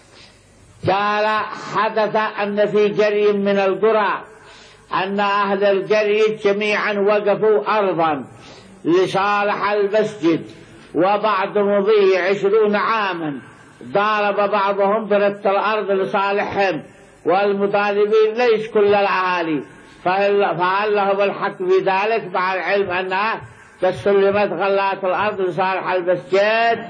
Speaker 1: قال حدث أن في قرية من القرى أن أهل القرية جميعا وقفوا أرضا لصالح المسجد، وبعد مضي عشرون عاما ضارب بعضهم برث الأرض لصالحهم، والمطالبين ليس كل الأهالي، فهل لهم الحق في ذلك مع العلم أنها تسلمت غلات الأرض لصالح المسجد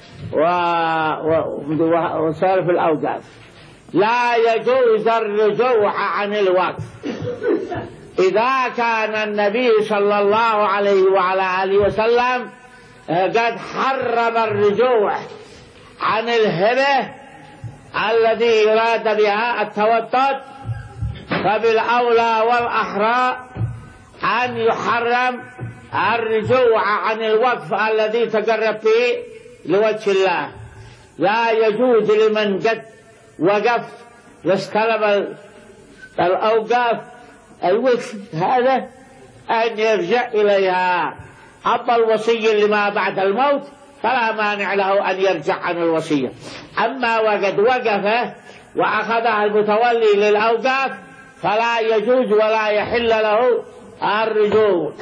Speaker 1: وصرف الأوقاف؟ لا يجوز الرجوع عن الوقف إذا كان النبي صلى الله عليه وعلى آله وسلم قد حرم الرجوع عن الهبة الذي يراد بها التوتد، فبالأولى والأحرى أن يحرم الرجوع عن الوقف الذي تقرب فيه لوجه الله. لا يجوز لمن قد وقف واستلم الأوقاف الوقف هذا أن يرجع إليها. أما الوصي لما بعد الموت فلا مانع له أن يرجع عن الوصية. أما وقد وقف وأخذها المتولي للأوقاف فلا يجوز ولا يحل له الرجوع.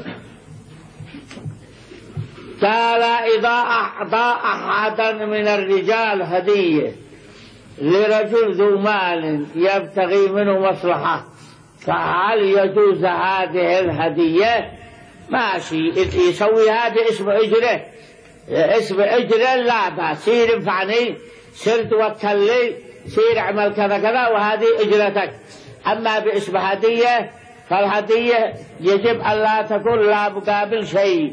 Speaker 1: قال إذا أعطى أحدا من الرجال هدية لرجل ذو مال يبتغي منه مصلحة فهل يجوز هذه الهدية؟ ماشي، يسويها باسم أجره، اسم أجره لا بأس، سير انفعني، سير توكل لي، سير اعمل كذا كذا وهذه أجرتك. أما باسم هدية فالهدية يجب أن لا تكون لا مقابل شيء.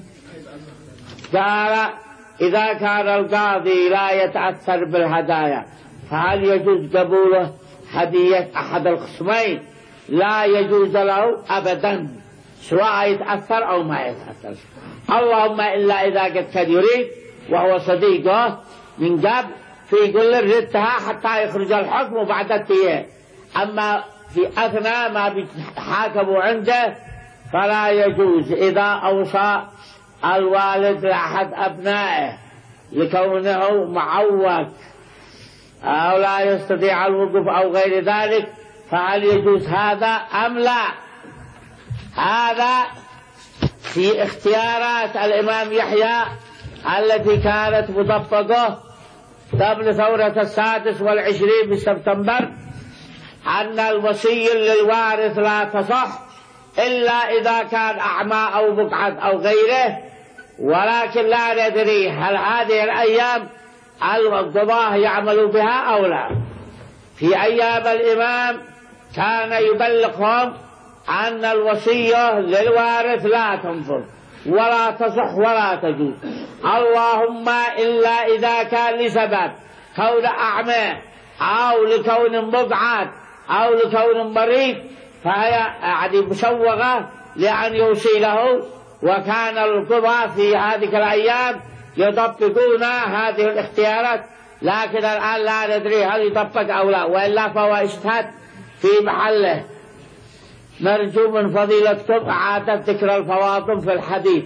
Speaker 1: قال إذا كان القاضي لا يتأثر بالهدايا فهل يجوز قبول هدية أحد الخصمين؟ لا يجوز له أبدا سواء يتأثر أو ما يتأثر، اللهم إلا إذا قد كان يريد وهو صديقه من قبل فيقول له ردها حتى يخرج الحكم وبعد التيه. أما في أثناء ما بيحاكموا عنده فلا يجوز. إذا أوصى الوالد لأحد أبنائه لكونه معوق أو لا يستطيع الوقوف أو غير ذلك فهل يجوز هذا أم لا؟ هذا في اختيارات الإمام يحيى التي كانت مطبقة قبل ثورة السادس والعشرين بسبتمبر أن الوصي للوارث لا تصح إلا إذا كان أعمى أو مقعد أو غيره، ولكن لا ندري هل هذه الأيام القضاة يعملوا بها أو لا. في أيام الإمام كان يبلغهم أن الوصية للوارث لا تنفذ ولا تصح ولا تجوز، اللهم إلا إذا كان لسبب كون أعمى أو لكون مقعد أو لكون مريض فهي يعني مسوغة لأن يوصي له. وكان القضاة في هذه الأيام يطبقون هذه الاختيارات، لكن الآن لا ندري هل يطبق أو لا، وإلا فهو اجتهاد في محله. نرجو من فضيلتكم إعادة ذكر الفواطم في الحديث.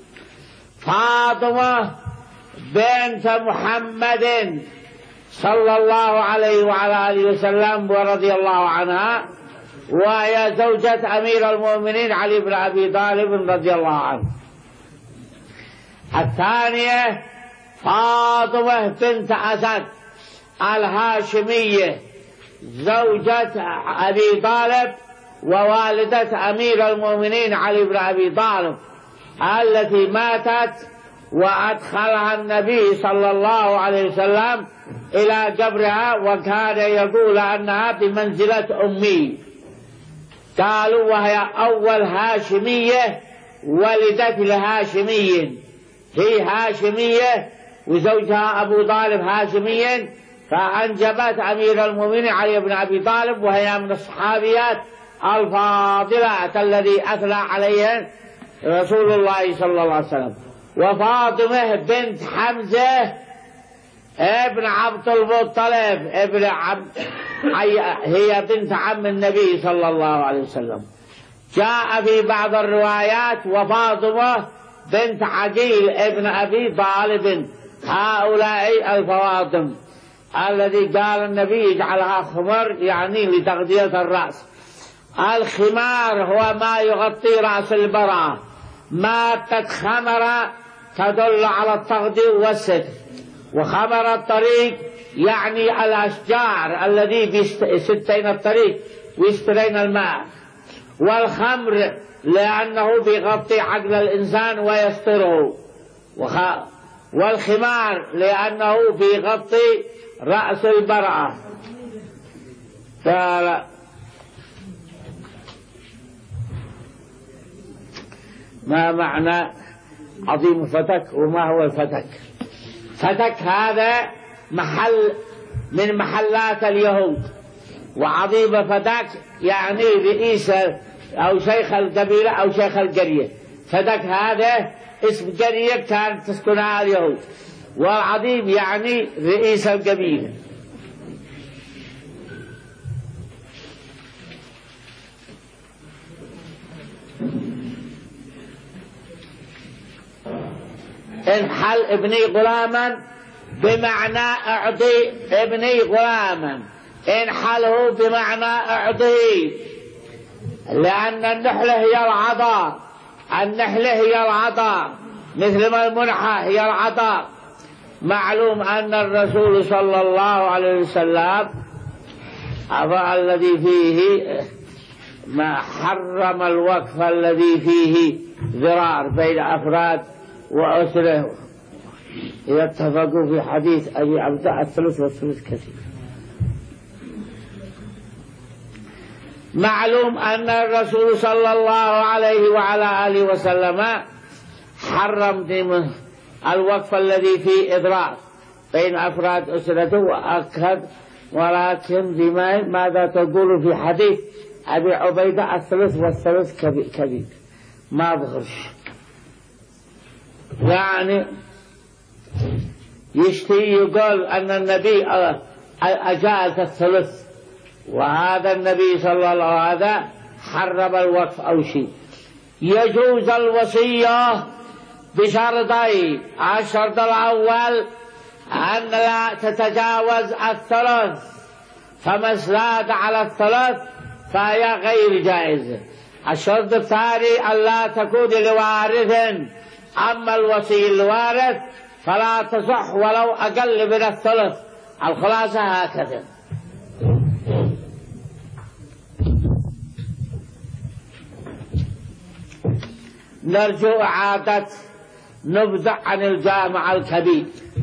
Speaker 1: فاطمة بنت محمد صلى الله عليه وعلى آله وسلم ورضي الله عنها، وهي زوجة أمير المؤمنين علي بن أبي طالب رضي الله عنه. الثانية فاطمة بنت أسد الهاشمية زوجة أبي طالب ووالدة أمير المؤمنين علي بن أبي طالب التي ماتت وأدخلها النبي صلى الله عليه وسلم إلى قبرها، وكان يقول أنها بمنزلة أمي. قالوا وهي أول هاشمية ولدت لهاشمي، هي هاشمية وزوجها أبو طالب هاشميا، فأنجبت أمير المؤمنين علي بن أبي طالب، وهي من الصحابيات الفاضلات الذي أثنى عليها رسول الله صلى الله عليه وسلم. وفاطمة بنت حمزة ابن عبد المطلب ابن عم هي بنت عم النبي صلى الله عليه وسلم. جاء في بعض الروايات وفاطمة بنت عقيل ابن أبي طالب. هؤلاء الفواطم الذي قال النبي اجعلها خمر يعني لتغطية الرأس. الخمار هو ما يغطي رأس المرأة، مادة خمر تدل على التغطية والستر. وخمر الطريق يعني الأشجار الذي بيستين الطريق ويسترين الماء. والخمر لأنه بيغطي عقل الإنسان ويستره. وخ... والخمار لأنه بيغطي رأس المرأة. قال ما معنى عظيم فتك وما هو الفتك؟ فتك هذا محل من محلات اليهود، وعظيم فتك يعني رئيس أو شيخ القبيلة أو شيخ القرية. فدك هذا اسم قرية كانت تسكنها اليهود، والعظيم يعني رئيس القبيلة. انحل ابني غلاما بمعنى اعطي ابني غلاما، انحله بمعنى اعطيه، لأن النحلة هي العطاء، النحلة هي العطاء مثل ما المنحة هي العطاء. معلوم أن الرسول صلى الله عليه وسلم الذي فيه ما حرم الوقف الذي فيه ضرار بين أفراد وأسره، إذا اتفقوا في حديث أبي عبد الثلث والثلث كثير. معلوم أن الرسول صلى الله عليه وعلى آله وسلم حرم الوقف الذي فيه إضرار بين أفراد أسرته وأكد، ولكن بما ماذا تقول في حديث أبي عبيدة الثلث والثلث كبير ما بغرش، يعني يشتي يقول أن النبي أجاز الثلث، وهذا النبي صلى الله عليه وسلم حرم الوقف أو شيء. يجوز الوصية بشرطين: الشرط الأول أن لا تتجاوز الثلث، فما زاد على الثلث فهي غير جائزة. الشرط الثاني أن لا تكون لوارث، أما الوصي الوارث فلا تصح ولو أقل من الثلث. الخلاصة هكذا. نرجو إعادة نبذة عن الجامع الكبير.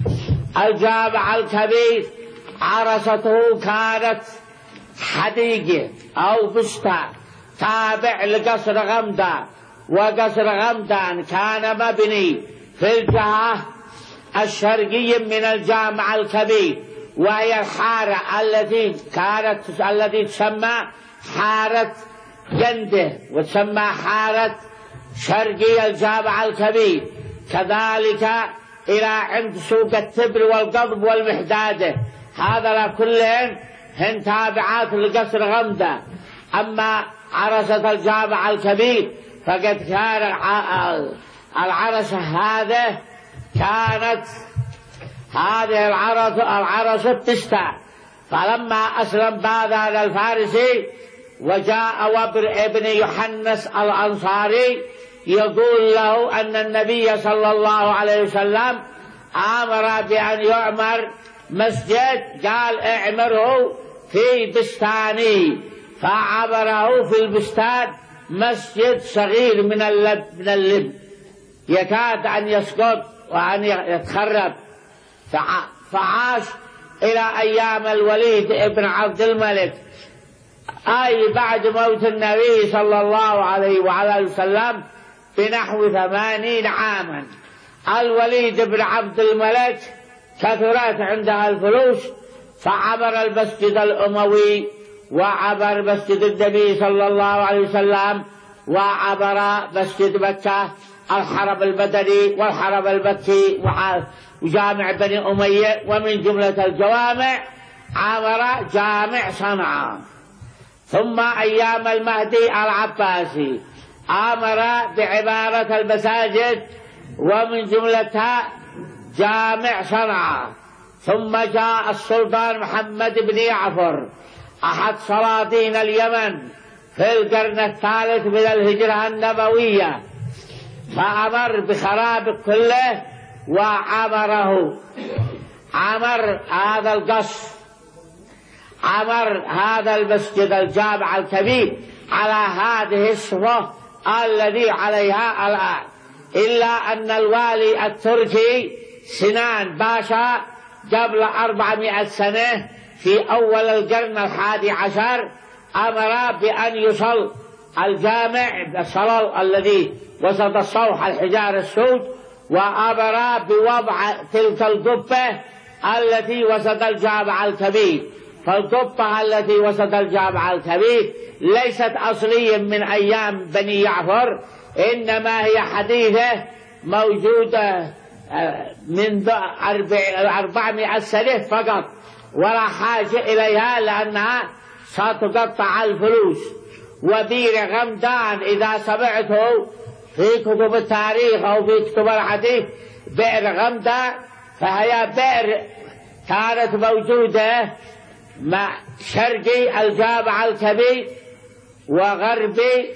Speaker 1: الجامع الكبير عرسته كانت حديقة أو بستان تابع لقصر غمدان، وقصر غمدان كان مبني في الجهة الشرقية من الجامع الكبير، وهي الحارة التي كانت التي تسمى حارة جنده، وتسمى حارة شرقي الجامع الكبير. كذلك إلى عند سوق التبر والقضب والمحدادة، هذا كلهن هن تابعات لقصر غمدة. أما عرسة الجامع الكبير فقد كان العرسة هذا كانت هذه العرسة العرسة تستع. فلما أسلم باذان الفارسي وجاء وبر ابن يحنس الأنصاري يقول له أن النبي صلى الله عليه وسلم أمر بأن يعمر مسجد، قال اعمره في بستاني، فعبره في البستان مسجد صغير من اللب من اللب يكاد أن يسقط وأن يتخرب. فعاش إلى أيام الوليد ابن عبد الملك، أي بعد موت النبي صلى الله عليه وعلى وسلم بنحو ثمانين عاما. الوليد بن عبد الملك كثرت عندها الفلوس، فعبر المسجد الأموي وعبر مسجد النبي صلى الله عليه وسلم وعبر مسجد مكة، الحرم المدني والحرم المكي وجامع بني أمية. ومن جملة الجوامع عبر جامع صنعاء. ثم أيام المهدي العباسي أمر بعبارة المساجد، ومن جملتها جامع صنعاء. ثم جاء السلطان محمد بن جعفر أحد سلاطين اليمن في القرن الثالث من الهجرة النبوية، فأمر بخراب كله وعمره. عمر هذا القصر، عمر هذا المسجد الجامع الكبير على هذه الصفة الذي عليها الآن، إلا أن الوالي التركي سنان باشا قبل أربعمائة سنة في أول القرن الحادي عشر أمر بأن يصل الجامع بالصلل الذي وسط الصوح الحجار السود، وأمر بوضع تلك القبة التي وسط الجامع الكبير. فالقبة التي وسط الجامع الكبير ليست أصلية من أيام بني جعفر، إنما هي حديثة موجودة من أربعمائة سنة فقط، ولا حاجة إليها لأنها ستقطع الفلوس. وبئر غمدان إذا سمعته في كتب التاريخ أو في كتب الحديث بئر غمدان، فهي بئر كانت موجودة مع شرقي الجامع الكبير وغربي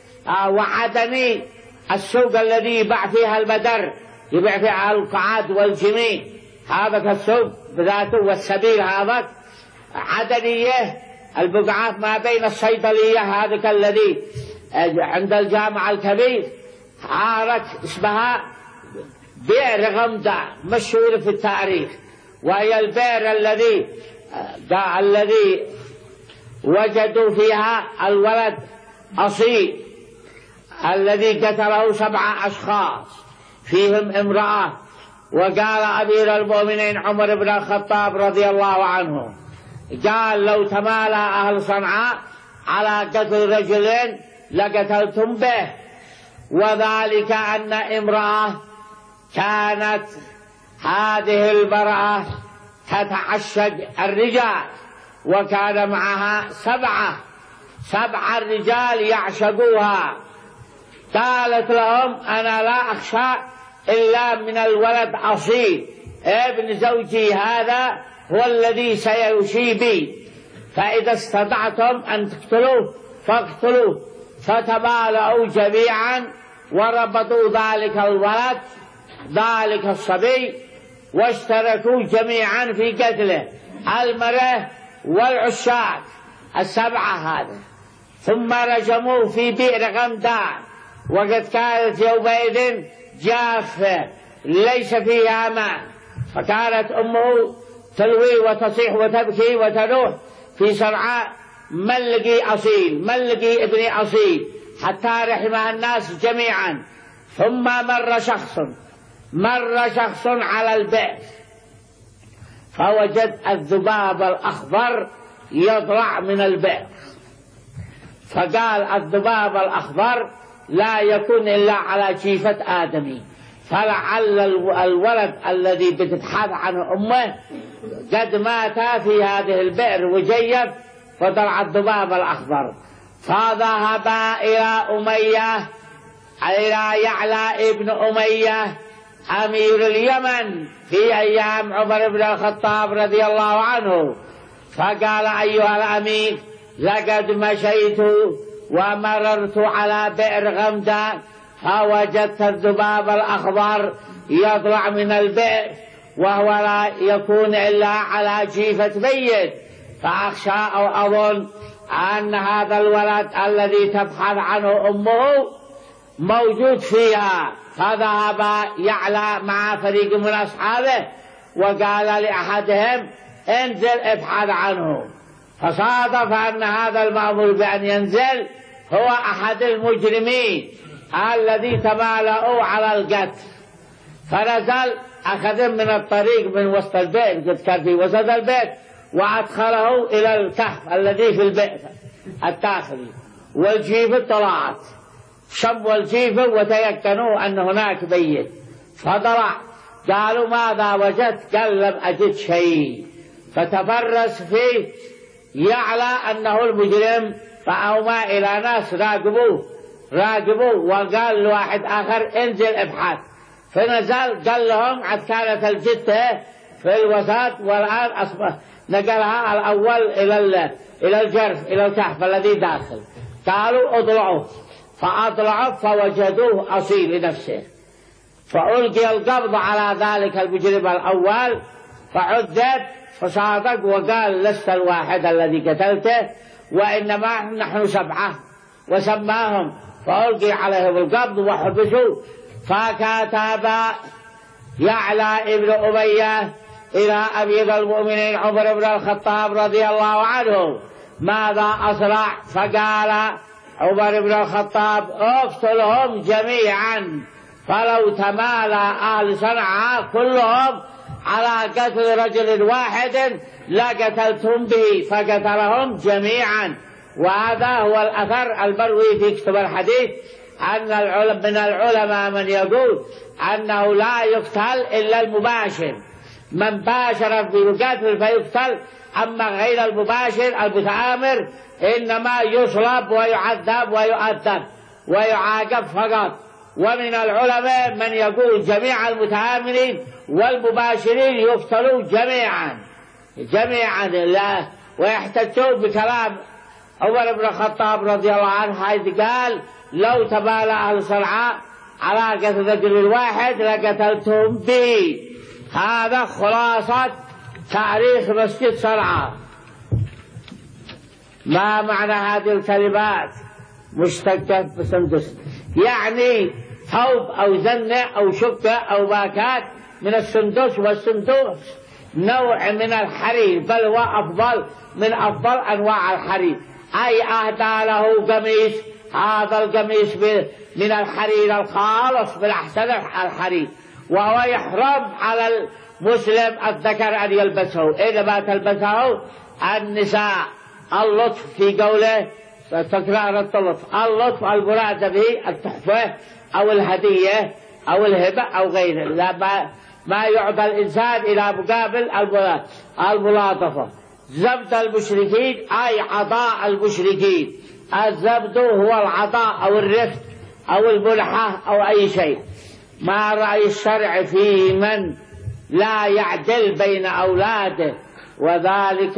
Speaker 1: وعدني السوق الذي يباع فيها المدر، يبيع فيها القعاد والجميع، هذا السوق بذاته والسبيل هذا عدنية البقعات ما بين الصيدلية هذا الذي عند الجامع الكبير، عارك اسمها بئر غمدة مشهور في التاريخ، وهي البئر الذي الذي وجدوا فيها الولد أصيل الذي قتله سبعة أشخاص فيهم امرأة. وقال أمير المؤمنين عمر بن الخطاب رضي الله عنه قال لو تمالى أهل صنعاء على قتل رجل لقتلتم به، وذلك أن امرأة كانت هذه المرأة تتعشق الرجال، وكان معها سبعة سبعة رجال يعشقوها. قالت لهم أنا لا أخشى إلا من الولد أصيل ابن زوجي، هذا هو الذي سيوشي بي، فإذا استطعتم أن تقتلوه فاقتلوه. فتبالغوا جميعا وربطوا ذلك الولد ذلك الصبي واشتركوا جميعا في قتله، المرأة والعشاق السبعة هذا. ثم رجموه في بئر غمدان، وقد كانت يومئذ جافة ليس فيها ماء، فكانت أمه تلوي وتصيح وتبكي وتنوح في صنعاء من لقي أصيل من لقي ابني أصيل، حتى رحمها الناس جميعا. ثم مر شخص مر شخص على البئر فوجد الذباب الأخضر يطلع من البئر، فقال الذباب الأخضر لا يكون إلا على جيفة آدمي، فلعل الولد الذي بتبحث عنه أمه قد مات في هذه البئر وجيب فطلع الذباب الأخضر. فذهب إلى أمية إلى يعلى ابن أمية أمير اليمن في أيام عمر بن الخطاب رضي الله عنه، فقال أيها الأمير لقد مشيت ومررت على بئر غمدان فوجدت الذباب الأخضر يطلع من البئر، وهو لا يكون إلا على جيفة ميت، فأخشى أو أظن أن هذا الولد الذي تبحث عنه أمه موجود فيها. فذهب يعلى مع فريق من أصحابه وقال لأحدهم انزل ابحث عنه، فصادف أن هذا المأمور بأن ينزل هو أحد المجرمين الذي تمالأوا على القتل، فنزل أخذ من الطريق من وسط البئر، قد كان في وسط البئر، وأدخله إلى الكهف الذي في البئر الداخلي، والجيفة طلعت شموا الجيفة وتيقنوا أن هناك ميت، فطلع قالوا ماذا وجدت؟ قال لم أجد شيء، فتفرس فيه يعلى أنه المجرم، فأوما إلى ناس راقبوه راقبوه وقال لواحد آخر انزل ابحث، فنزل قال لهم عد كانت الجثة في الوسط، والآن أصبح نقلها الأول إلى إلى الجرف إلى الكهف الذي داخل. قالوا اضلعوا، فأضلعوا فوجدوه أصيل لنفسه، فألقي القبض على ذلك المجرم الأول فعذب، فصادق وقال لست الواحد الذي قتلته وإنما نحن سبعة، وسماهم، فألقي عليهم القبض وحبسوا. فكتب يعلى ابن أمية إلى أمير المؤمنين عمر بن الخطاب رضي الله عنه ماذا أصنع؟ فقال عمر بن الخطاب اقتلهم جميعا، فلو تمالى أهل صنعاء كلهم على قتل رجل واحد لقتلتم به، فقتلهم جميعا وهذا هو الأثر المروي في كتب الحديث أن العلم من العلماء من يقول أنه لا يقتل إلا المباشر، من باشر بقتل فيقتل، أما غير المباشر المتآمر إنما يصلب ويعذب ويؤدب ويعاقب فقط. ومن العلماء من يقول جميع المتآمرين والمباشرين يقتلوا جميعا جميعا لا، ويحتجون بكلام عمر بن الخطاب رضي الله عنه حيث قال لو تبالى أهل صنعاء على قتل رجل واحد لقتلتهم به. هذا خلاصة تاريخ مسجد صنعاء. ما معنى هذه الكلمات؟ مشتقة بسندس، يعني ثوب أو زنة أو شبكة أو باكات من السندس، والسندس نوع من الحرير، بل هو أفضل من أفضل أنواع الحرير. أي أهدى له قميص، هذا القميص من الحرير الخالص بالأحسن الحرير، وهو يحرم على المسلم الذكر أن يلبسه، إنما تلبسه النساء. اللطف في قوله تكرار اللطف، اللطف المراد به التحفة أو الهدية أو الهبة أو غيره، لا ما, ما يعطى الإنسان إلى مقابل الملاطفة. زبد المشركين أي عطاء المشركين، الزبد هو العطاء أو الرفق أو المنحة أو أي شيء. ما رأي الشرع في من لا يعدل بين أولاده وذلك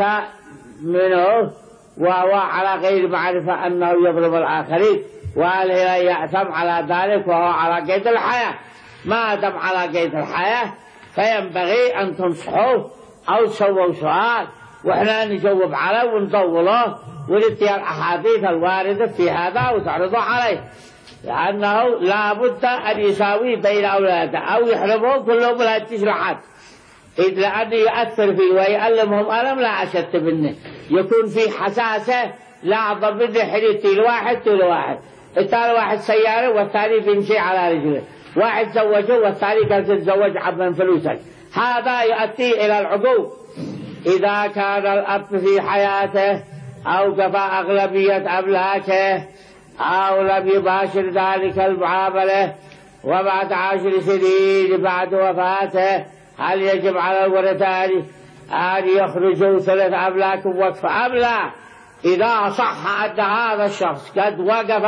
Speaker 1: منه وهو على غير معرفة أنه يظلم الآخرين، وهل يأثم على ذلك وهو على قيد الحياة؟ ما دام على قيد الحياة فينبغي أن تنصحوه أو تسووا سؤال وإحنا نجاوب عليه ونطوله ونتي الأحاديث الواردة في هذا وتعرضوا عليه، لأنه لا بد أن يساوي بين أولاده أو يحرمهم كلهم من التشريعات، إذ لأنه يؤثر فيه ويألمهم ألم لا أشد منه، يكون في حساسة لا أعظم منه حديث الواحد طول واحد. الثاني واحد سيارة والثاني بيمشي على رجله، واحد زوجه والثاني قال تتزوج عمن فلوسك، هذا يؤدي إلى العقوق. إذا كان الأب في حياته أوقف أغلبية أملاكه أو لم يباشر ذلك المعاملة وبعد عشر سنين بعد وفاته، هل يجب على الورثة أن يخرجوا ثلاث أملاك وقف أم لا؟ إذا صح أن هذا الشخص قد وقف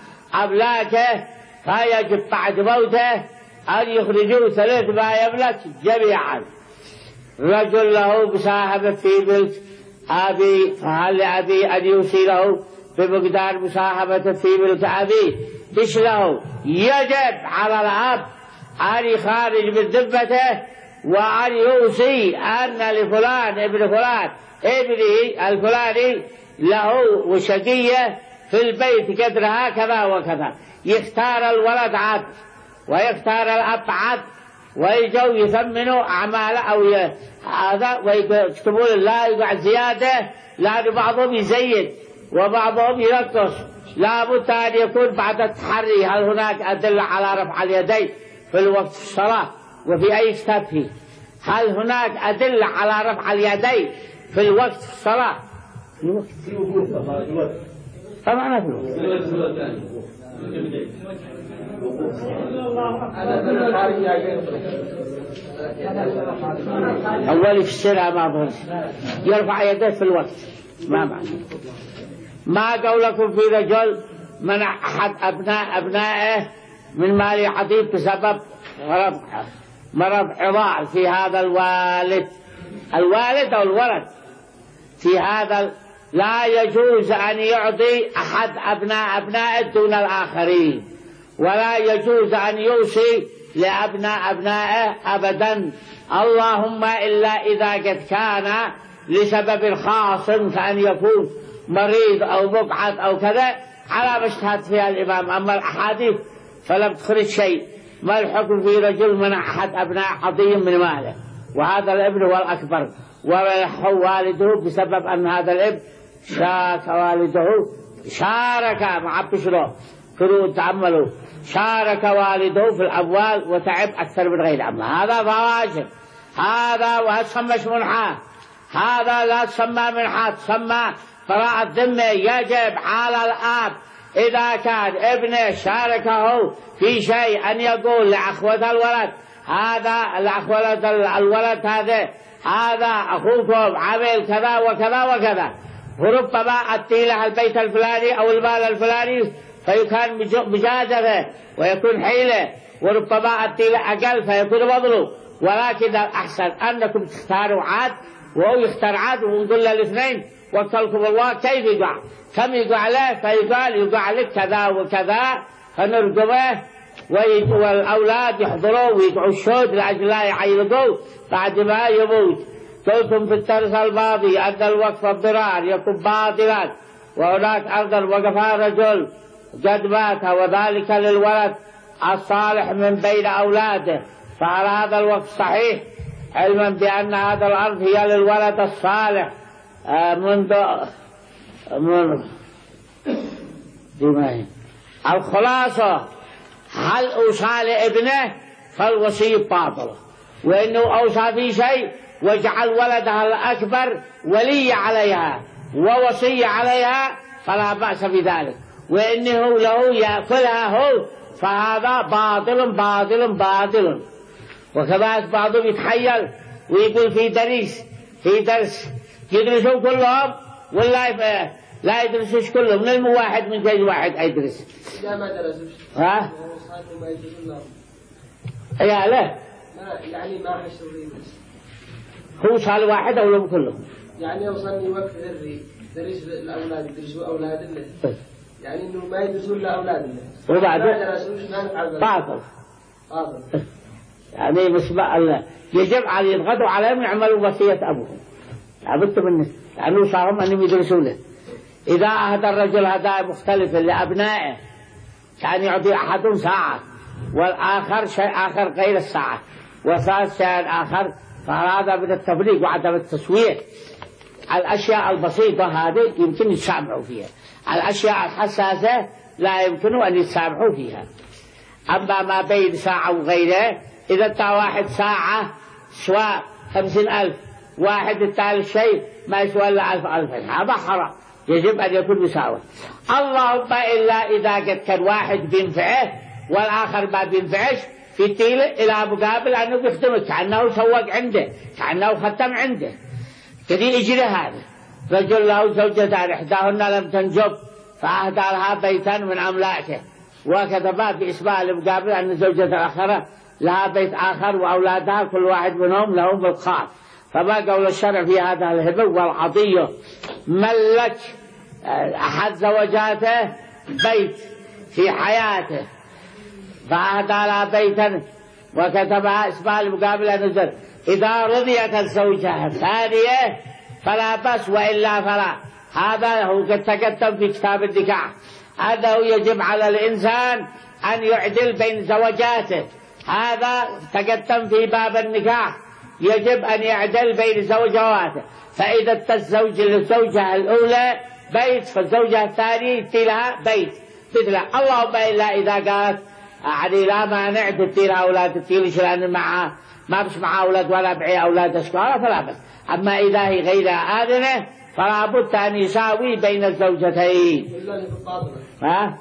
Speaker 1: أملاكه فيجب بعد موته أن يخرجوا ثلاث ما يملك جميعا. رجل له مساهمة في ملك أبي، فهل لأبي أن يوصي له بمقدار مساهمة في ملك أبيه؟ إيش له؟ يجب على الأب أن يخرج من ذمته وأن يوصي أن لفلان ابن فلان ابنه الفلاني له وشقية في البيت قدر هكذا وكذا. يختار الولد عد ويختار الأب عد ويجوا يثمنوا أعماله أو هذا ويكتبون لا يقع زيادة، لأن بعضهم يزيد وبعضهم ينقص. لا بد أن يكون بعد التحري هل هناك أدلة على رفع اليدين في الوقت الصلاة وفي أي كتاب فيه؟ هل هناك أدلة على رفع اليدين في الوقت الصلاة؟ طبعا في الوقت أولي في السرعة ما بغرش يرفع يديه في الوقت ما معنى. ما قولكم في رجل منع أحد أبناء أبنائه من مال عظيم بسبب مرض مرض عضال في هذا الوالد الوالد أو الولد في هذا، لا يجوز أن يعطي أحد أبناء أبنائه دون الآخرين، ولا يجوز أن يوصي لأبناء أبنائه أبدا، اللهم إلا إذا قد كان لسبب خاص كأن يكون مريض أو مبعث أو كذا على ما اجتهد فيها الإمام. أما الأحاديث فلم تخرج شيء. ما الحكم في رجل منع أحد أبناء عظيم من ماله وهذا الابن هو الأكبر ومنحه والده بسبب أن هذا الابن شاك والده شارك مع بشره كرود تعملوا شارك والده في الأموال وتعب أكثر من غير عمه، هذا فواجب، هذا وهسهم مش منحة، هذا لا تسمى منحة، تسمى براءة ذمة. يجب على الآب إذا كان ابنه شاركه في شيء أن يقول لأخوة الولد هذا الأخوة الولد هذا هذا أخوكم عمل كذا وكذا وكذا، وربما أتي له البيت الفلاني أو المال الفلاني فيكون مجازفة ويكون حيلة، وربما أتي له أقل فيكون مظلوم. ولكن الأحسن أنكم تختاروا عاد وهو يختار عاد، ونقول للاثنين وكلكم الله كيف يقع، كم يقع له، فيقال يقع لك كذا وكذا، فنرقبه والأولاد يحضروا ويقعوا الشهود لأجل لا يعيقوا بعد ما يموت. قلتم في الدرس الماضي أن الوقف الضرار يكون باطلا، وهناك أيضا وقف رجل قد مات وذلك للولد الصالح من بين أولاده، فعلى هذا الوقف صحيح، علما بأن هذا الأرض هي للولد الصالح منذ من دمائه. الخلاصة هل أوصى لابنه فالوصي باطل، وإنه أوصى في شيء وجعل ولدها الأكبر ولي عليها ووصي عليها فلا بأس بذلك، وإنه له يأكلها هو، فهذا باطل باطل باطل. وكذلك بعضهم يتحيل ويقول في درس في درس يدرسوا كلهم ولا لا يدرسوش كلهم، من المواحد من جيد واحد يدرس.
Speaker 2: لا ما درسوش.
Speaker 1: ها؟
Speaker 2: ما يدرسون.
Speaker 1: يا له.
Speaker 2: يعني ما حشر يدرس.
Speaker 1: هو صار واحد أو لهم كلهم؟
Speaker 2: يعني يوصلني وقت ذري درس الأولاد يدرسوا أولاد الله. يعني إنه ما يدرسون إلا أولاد الله.
Speaker 1: وبعد
Speaker 2: ما درسوش ما نفعل.
Speaker 1: باطل.
Speaker 2: باطل.
Speaker 1: يعني مسبق الله يجب على يضغطوا عليهم يعملوا وصية أبوهم. لابد منه لأنه صارهم أنهم يدرسون له. إذا أهدى الرجل هدايا مختلفة لأبنائه كان يعطي أحدهم ساعة والآخر شيء آخر غير الساعة وثالث شيء آخر، فهذا من التفريق وعدم التسوية. الأشياء البسيطة هذه يمكن يتسامحوا فيها، الأشياء الحساسة لا يمكن أن يتسامحوا فيها. أما ما بين ساعة وغيره، إذا انت واحد ساعة سواء خمسين ألف، واحد الثالث شيء ما يسوى إلا ألف ألفين، هذا حرام، يجب أن يكون مساواة. اللهم إلا إذا قد كان واحد بينفعه والآخر ما بينفعش في تيله إلى مقابل أنه بيخدمك كأنه سوق عنده كأنه ختم عنده، كذي يجري هذا. رجل له زوجتان إحداهن لم تنجب فأهدى لها بيتا من أملاكه وكتبها بإسماء المقابل أن زوجة الآخرة لها بيت آخر وأولادها كل واحد منهم له بالخاص. فما قول الشرع في هذا الهبة والعطية؟ ملك أحد زوجاته بيت في حياته فأهدى لها بيتا وكتبها اسمها المقابل نزل، إذا رضيت الزوجة الثانية فلا بس وإلا فلا. هذا هو قد تقدم في كتاب النكاح، هذا يجب على الإنسان أن يعدل بين زوجاته، هذا تقدم في باب النكاح، يجب أن يعدل بين زوجاته. فإذا التزوج للزوجة الأولى بيت فالزوجة الثانية يتي لها بيت مثله. اللهم إلا إذا قالت يعني لا مانع تتي لها أولاد تتي ليش لأن معها ما بس معها أولاد ولا بعي أولاد أشكالها فلا بس. أما إذا هي غير آذنة فلا بد أن يساوي بين الزوجتين. ها؟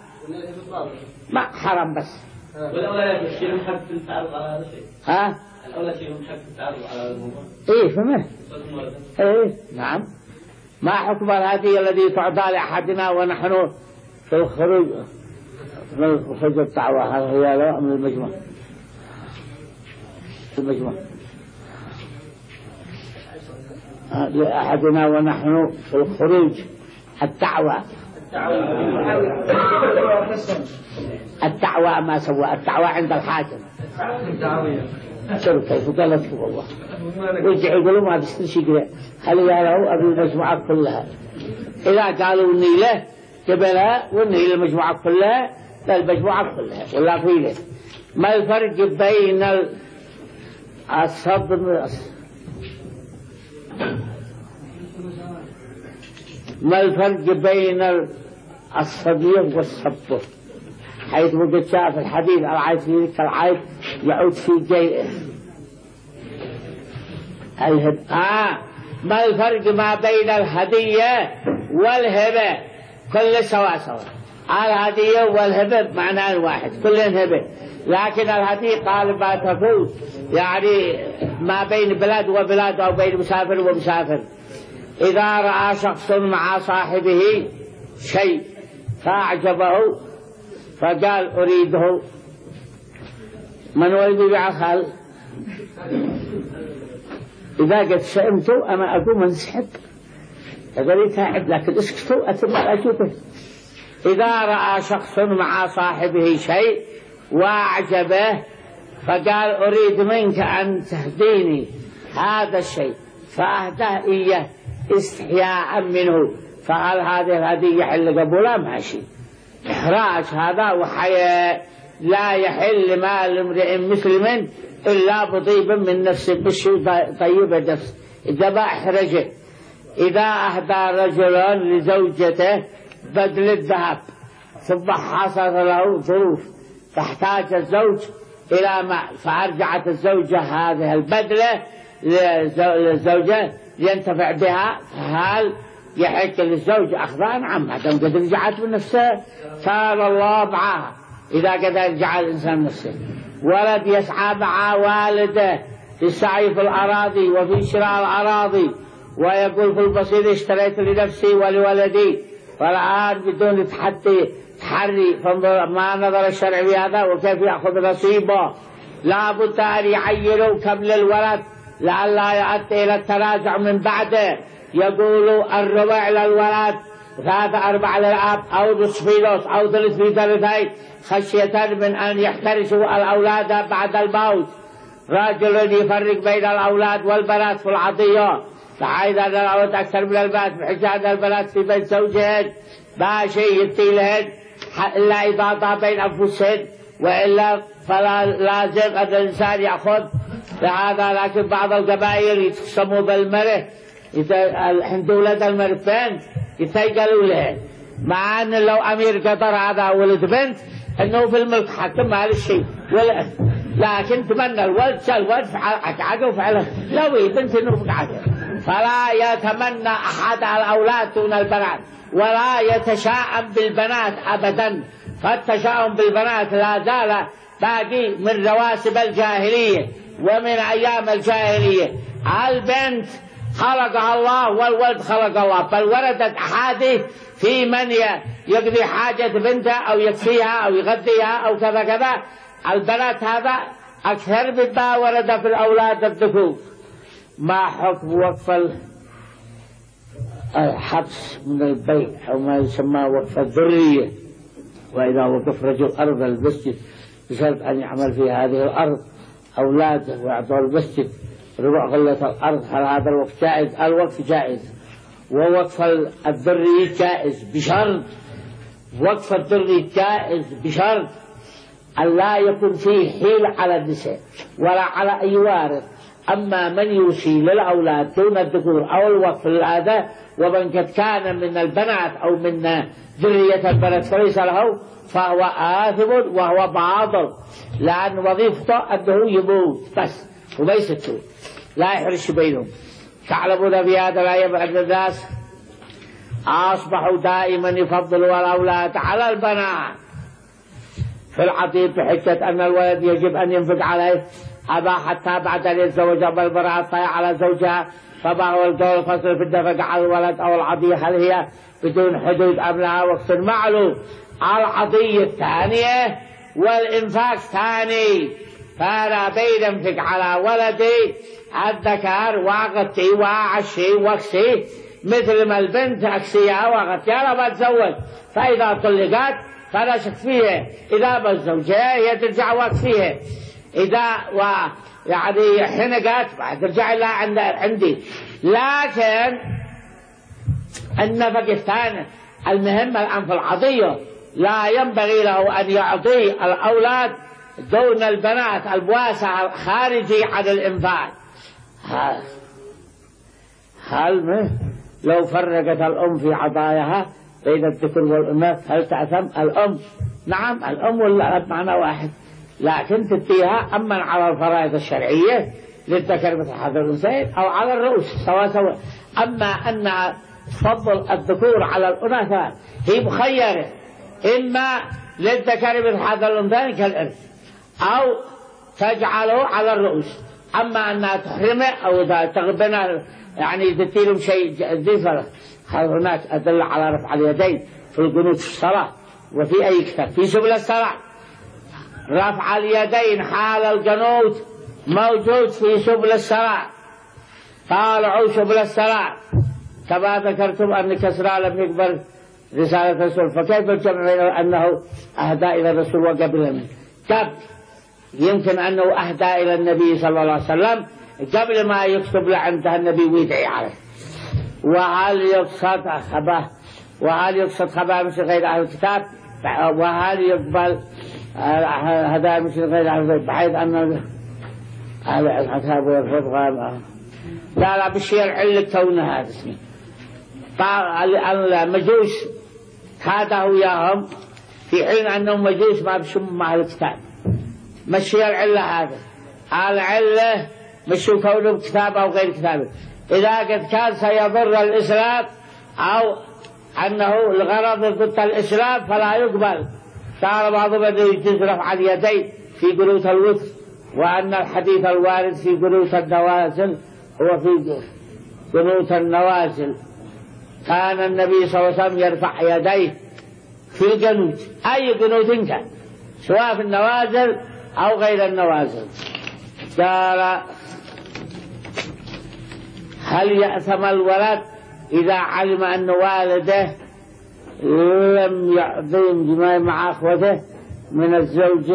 Speaker 1: ما حرام بس.
Speaker 3: والأولاد يشيلون حق التعرض على هذا الشيء.
Speaker 1: ها؟
Speaker 3: الأولاد يشيلون حق التعرض على الموضوع.
Speaker 1: إيه فهمت؟ إيه نعم. ما حكم الهدية الذي تعطى لأحدنا ونحن في الخروج من الخروج الدعوة؟ هل هي لا من المجموع؟ المجموع لأحدنا ونحن في الخروج الدعوة. الدعوة ما سوى الدعوة عند الحاكم. شوف كيف قالت والله ورجع يقولوا ما بيستنشق له خلي له أبي المجموعة كلها. إذا قالوا النيلة قبلها والنيلة المجموعة كلها للمجموعة كلها ولا فيله. ما الفرق بين الصدر ما الفرق بين الصديق والصبر؟ حيث وقد شاء في الحديث العيب في ذلك العيب يعود في جيئه الهد. آه ما الفرق ما بين الهدية والهبة؟ كل سوا سوا. الهدية والهبة معنى واحد، كلهن هبة، لكن الهدية قال ما تفوت، يعني ما بين بلاد وبلاد أو بين مسافر ومسافر. إذا رأى شخص مع صاحبه شيء فأعجبه فقال أريده، من هو اللي يبيع خال؟ إذا قد سئمتوا أنا أقوم انسحب، أقول يتعب، لكن اسكتوا أتم أجوبه. إذا رأى شخص مع صاحبه شيء وأعجبه فقال أريد منك أن تهديني هذا الشيء، فأهداه إياه استحياء منه، فقال هذه الهدية يحل قبولها ماشي. إحراج هذا وحياء، لا يحل مال امرئ مسلم إلا بطيب من نفسه، بشي طيب نفس. إذا ما أحرجه، إذا أهدى رجل لزوجته بدل الذهب ثم حصل له ظروف تحتاج الزوج إلى مال، فأرجعت الزوجة هذه البدلة للزوجة لينتفع بها، فهل يحق للزوج أخذها؟ نعم، ما دام قد رجعت من نفسه صار الله معها. إذا قد رجع الإنسان نفسه. ولد يسعى مع والده في السعي في الأراضي وفي شراء الأراضي، ويقول في البصير اشتريت لنفسي ولولدي، والآن بدون تحدي تحري، فانظر ما نظر الشرع في هذا وكيف يأخذ نصيبه. لا بد أن يعينوا كم للولد لئلا يؤدي إلى التراجع من بعده. يقولوا الربع للولد، ثلاثة أربعة للأب، أو نصف في نصف، أو ثلث في ثلثين، خشية من أن يحترسوا الأولاد بعد الموت. رجل يفرق بين الأولاد والبنات في العطية، فعايز أن الأولاد أكثر من البنات، بحيث أن البنات في بيت زوجهن ماشي يدي لهن إلا إذا ضاع بين أنفسهن، وإلا فلا لازم أن الإنسان يأخذ لهذا. لكن بعض القبائل يتقسموا بالمره، عند ولد المرء بنت يتيقلوا له، مع أن لو أمير قطر هذا ولد بنت أنه في الملك حكم ما الشيء ولا، لكن تمنى الولد الولد عقعقه وفعله لو بنت أنه عقعقه. فلا يتمنى أحد الأولاد دون البنات، ولا يتشاءم بالبنات أبدا، فالتشاؤم بالبنات لا زال باقي من رواسب الجاهلية ومن أيام الجاهلية. البنت خلقها الله والولد خلق الله، بل وردت أحاديث في من يقضي حاجة بنته أو يكفيها أو يغذيها أو كذا كذا. البنات هذا أكثر مما ورد في الأولاد الذكور. ما حكم وقف الحبس من البيع أو ما يسمى وقف الذرية؟ وإذا وقف رجل أرض المسجد بشرط أن يعمل في هذه الأرض أولاده ويعطوا المسجد ربع غلة الأرض، هل هذا الوقف جائز؟ الوقف جائز، ووقف الذرية جائز بشرط، وقف الذرية جائز بشرط أن لا يكون فيه حيل على النساء ولا على أي وارث. أما من يوصي للأولاد دون الذكور أو الوقف للآباء، ومن قد كان من البنات أو من ذرية البنات فليس له، فهو آثم وهو باطل، لأن وظيفته أنه يموت بس وما يستوي، لا يحرش بينهم. تعلمون في هذا الآية بأن الناس أصبحوا دائما يفضلوا الأولاد على البنات في العطية، بحجة أن الولد يجب أن ينفق عليه أبا حتى بعد أن يتزوج بالمرأة طيع على زوجها. فما هو القول الفصل في النفقة على الولد أو العطية؟ هل هي بدون حدود أم لها وقت معلوم؟ العطية الثانية والإنفاق ثاني، فأنا بين أنفق على ولدي الذكر وأغطي وأعشي وأكسي مثل ما البنت أكسيها وأغطيها لما تزوج، فإذا طلقت فلا شك فيها، إذا بزوجها هي ترجع وأكسيها، إذا و يعني حنقت ترجع لها عندي. لكن النفقة الثانية المهم الآن في العطية، لا ينبغي له أن يعطي الأولاد دون البنات الواسع الخارجي عن الإنفاق. هل لو فرقت الأم في عطاياها بين الذكر والأنثى هل تعتم الأم؟ نعم الأم والأب معنى واحد، لكن تديها أما على الفرائض الشرعية للذكر مثل حظ الأنثيين أو على الرؤوس سواء سواء. أما أن تفضل الذكور على الأنثى هي مخيرة، إما للذكر مثل حظ الأنثيين كالإرث أو تجعله على الرؤوس. أما أنها تحرمه أو تغبنه يعني تديلهم شيء ذي، هناك أدل على رفع اليدين في القنوت في الصلاة وفي أي كتاب في سبل الصلاة. رفع اليدين حال القنوت موجود في سبل الصلاة، طالعوا سبل الصلاة كما ذكرتم أن كسرى لم يقبل رسالة الرسول، فكيف الجمع بين أنه أهدى إلى الرسول وقبل منه؟ قبل يمكن أنه أهدى إلى النبي صلى الله عليه وسلم قبل ما يكتب لعنده النبي ويدعي عليه. وهل يقصد خباه وهل يقصد خباه مثل غير أهل الكتاب؟ وهل يقبل هدايا مثل غير أهل الكتاب بحيث أن أهل الكتاب يرفضها؟ لا لا بالشيء العلة كونه هذا اسمه المجوس هذا وياهم في حين أنهم مجوس ما بشم مع الكتاب. مشي العلة هذا العلة مشوا كونه كتاب أو غير كتاب. إذا قد كان سيضر الإسلام أو أنه الغرض ضد الإسلام فلا يقبل. قال بعضهم أنه يجوز رفع اليدين في قنوت الوتر، وأن الحديث الوارد في قنوت النوازل هو في قنوت النوازل. كان النبي صلى الله عليه وسلم يرفع يديه في القنوت أي قنوت كان سواء في النوازل أو غير النوازل. قال هل يأثم الولد إذا علم أن والده لم يعظم جماع مع أخوته من الزوج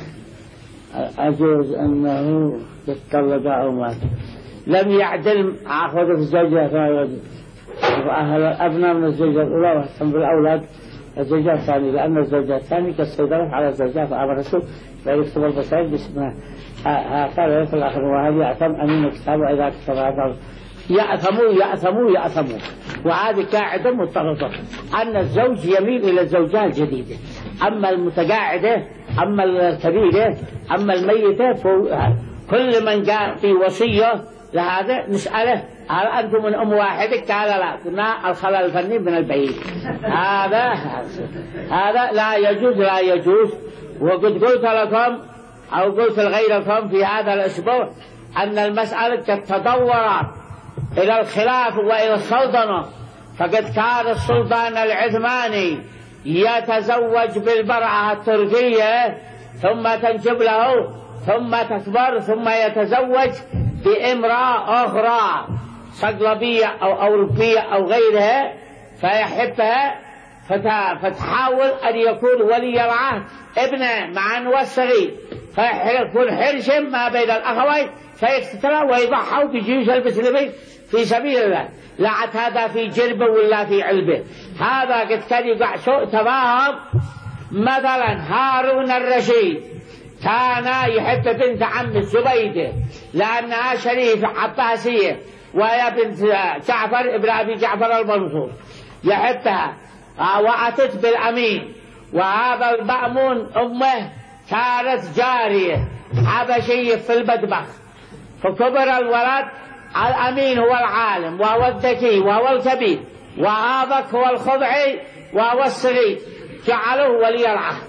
Speaker 1: أجوز أنه يتطلق أو مات؟ لم يعدل مع أخوته في الزوجة فأهل الأبناء من الزوجة الأولى وحسن بالأولاد الزوجة الثانية، لأن الزوجة الثانية كالسيدرة على الزوجة فأمر الرسول فيكتب البصائر باسمها هكذا في الآخر. وهل يأثم أمين الكتاب وإذا كتب هذا؟ يأثموا يأثموا يأثموا. وهذه قاعدة مضطردة أن الزوج يميل إلى الزوجة الجديدة، أما المتقاعدة أما الكبيرة أما الميتة كل من جاء في وصية لهذا نسأله هل أنتم من أم واحدة؟ قال لا، قلنا الخلل الفني من البعيد. هذا هذا لا يجوز لا يجوز. وقد قلت لكم أو قلت لغيركم في هذا الأسبوع أن المسألة قد تطورت إلى الخلاف وإلى السلطنة، فقد كان السلطان العثماني يتزوج بالمرأة التركية ثم تنجب له ثم تكبر ثم يتزوج بامرأة أخرى صقلبية أو أوروبية أو غيرها فيحبها فتحاول أن يكون ولي العهد ابنه مع أنه الصغير، فيكون حرشم ما بين الأخوين فيقتتلوا ويضحوا بجيوش المسلمين في سبيل الله. لعت هذا في جربه ولا في علبه. هذا قد كان يقع سوء تفاهم. مثلا هارون الرشيد كان يحب بنت عم الزبيدة لأنها شريفة عباسية وهي بنت جعفر ابن أبي جعفر المنصور يحبها وأتت بالأمين. وهذا المأمون أمه كانت جارية حبشية في المطبخ، فكبر الولد الأمين هو العالم وهو الذكي وهو الكبير وهذا هو الخضعي وهو الصغير، جعله ولي العهد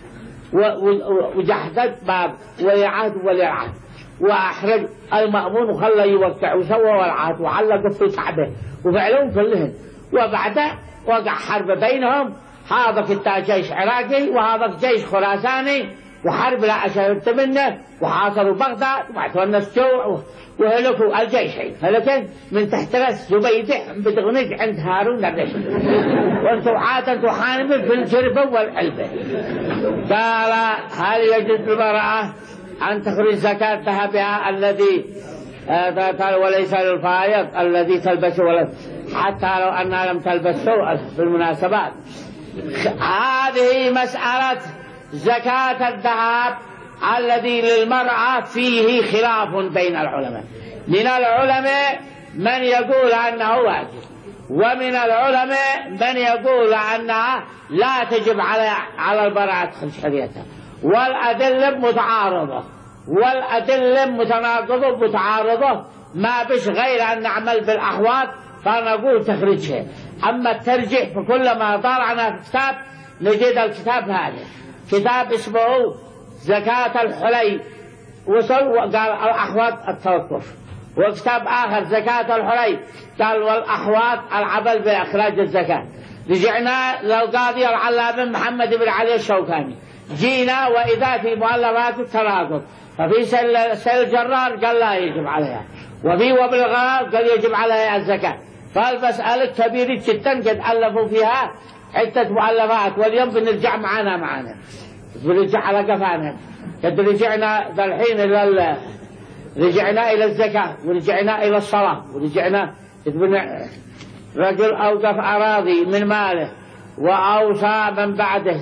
Speaker 1: وجحدت باب ولي العهد ولي العهد وأحرج المأمون وخلى يوقع وسوى العهد وعلق في كعبه وفعلهم كلهم. وبعد وقع حرب بينهم، هذا كتا جيش عراقي وهذا جيش خراساني وحرب لا أشهرت منه وحاصروا بغداد وبعثوا الناس جوع وهلكوا الجيشين هلكن من تحت راس زبيدة بتغنيك عند هارون الرشيد وانتم عادة وحانبا في الجربة والعلبة. قال هل يجوز المرأة أن تخرج زكاة ذهبها الذي قال وليس للفائض الذي تلبسه ولا حتى لو أنها لم تلبسه في المناسبات؟ هذه مسألة زكاة الذهب الذي للمرأة فيه خلاف بين العلماء. من العلماء من يقول أنه واجب، ومن العلماء من يقول أنها لا تجب على على المرأة تخرج حريتها، والأدلة متعارضة والأدلة متناقضة متعارضة ما بش غير أن نعمل بالأحوال فنقول تخرجها. أما الترجيح فكلما طالعنا في كتاب نجد الكتاب هذا كتاب اسمه زكاة الحلي وصل وقال الأحوات التوقف، وكتاب آخر زكاة الحلي قال والأحوات العمل بإخراج الزكاة. رجعنا للقاضي العلامة محمد بن علي الشوكاني جينا وإذا في مؤلفات التناقض، ففي سيل الجرار قال لا يجب عليها، وفي وابن الغراب قال يجب عليها الزكاة. فالمسألة كبيرة جدا قد ألفوا فيها عدة مؤلفات، واليوم بنرجع معنا معنا بنرجع على قفانا. قد رجعنا الحين إلى رجعنا إلى الزكاة ورجعنا إلى الصلاة ورجعنا رجل أوقف أراضي من ماله وأوصى من بعده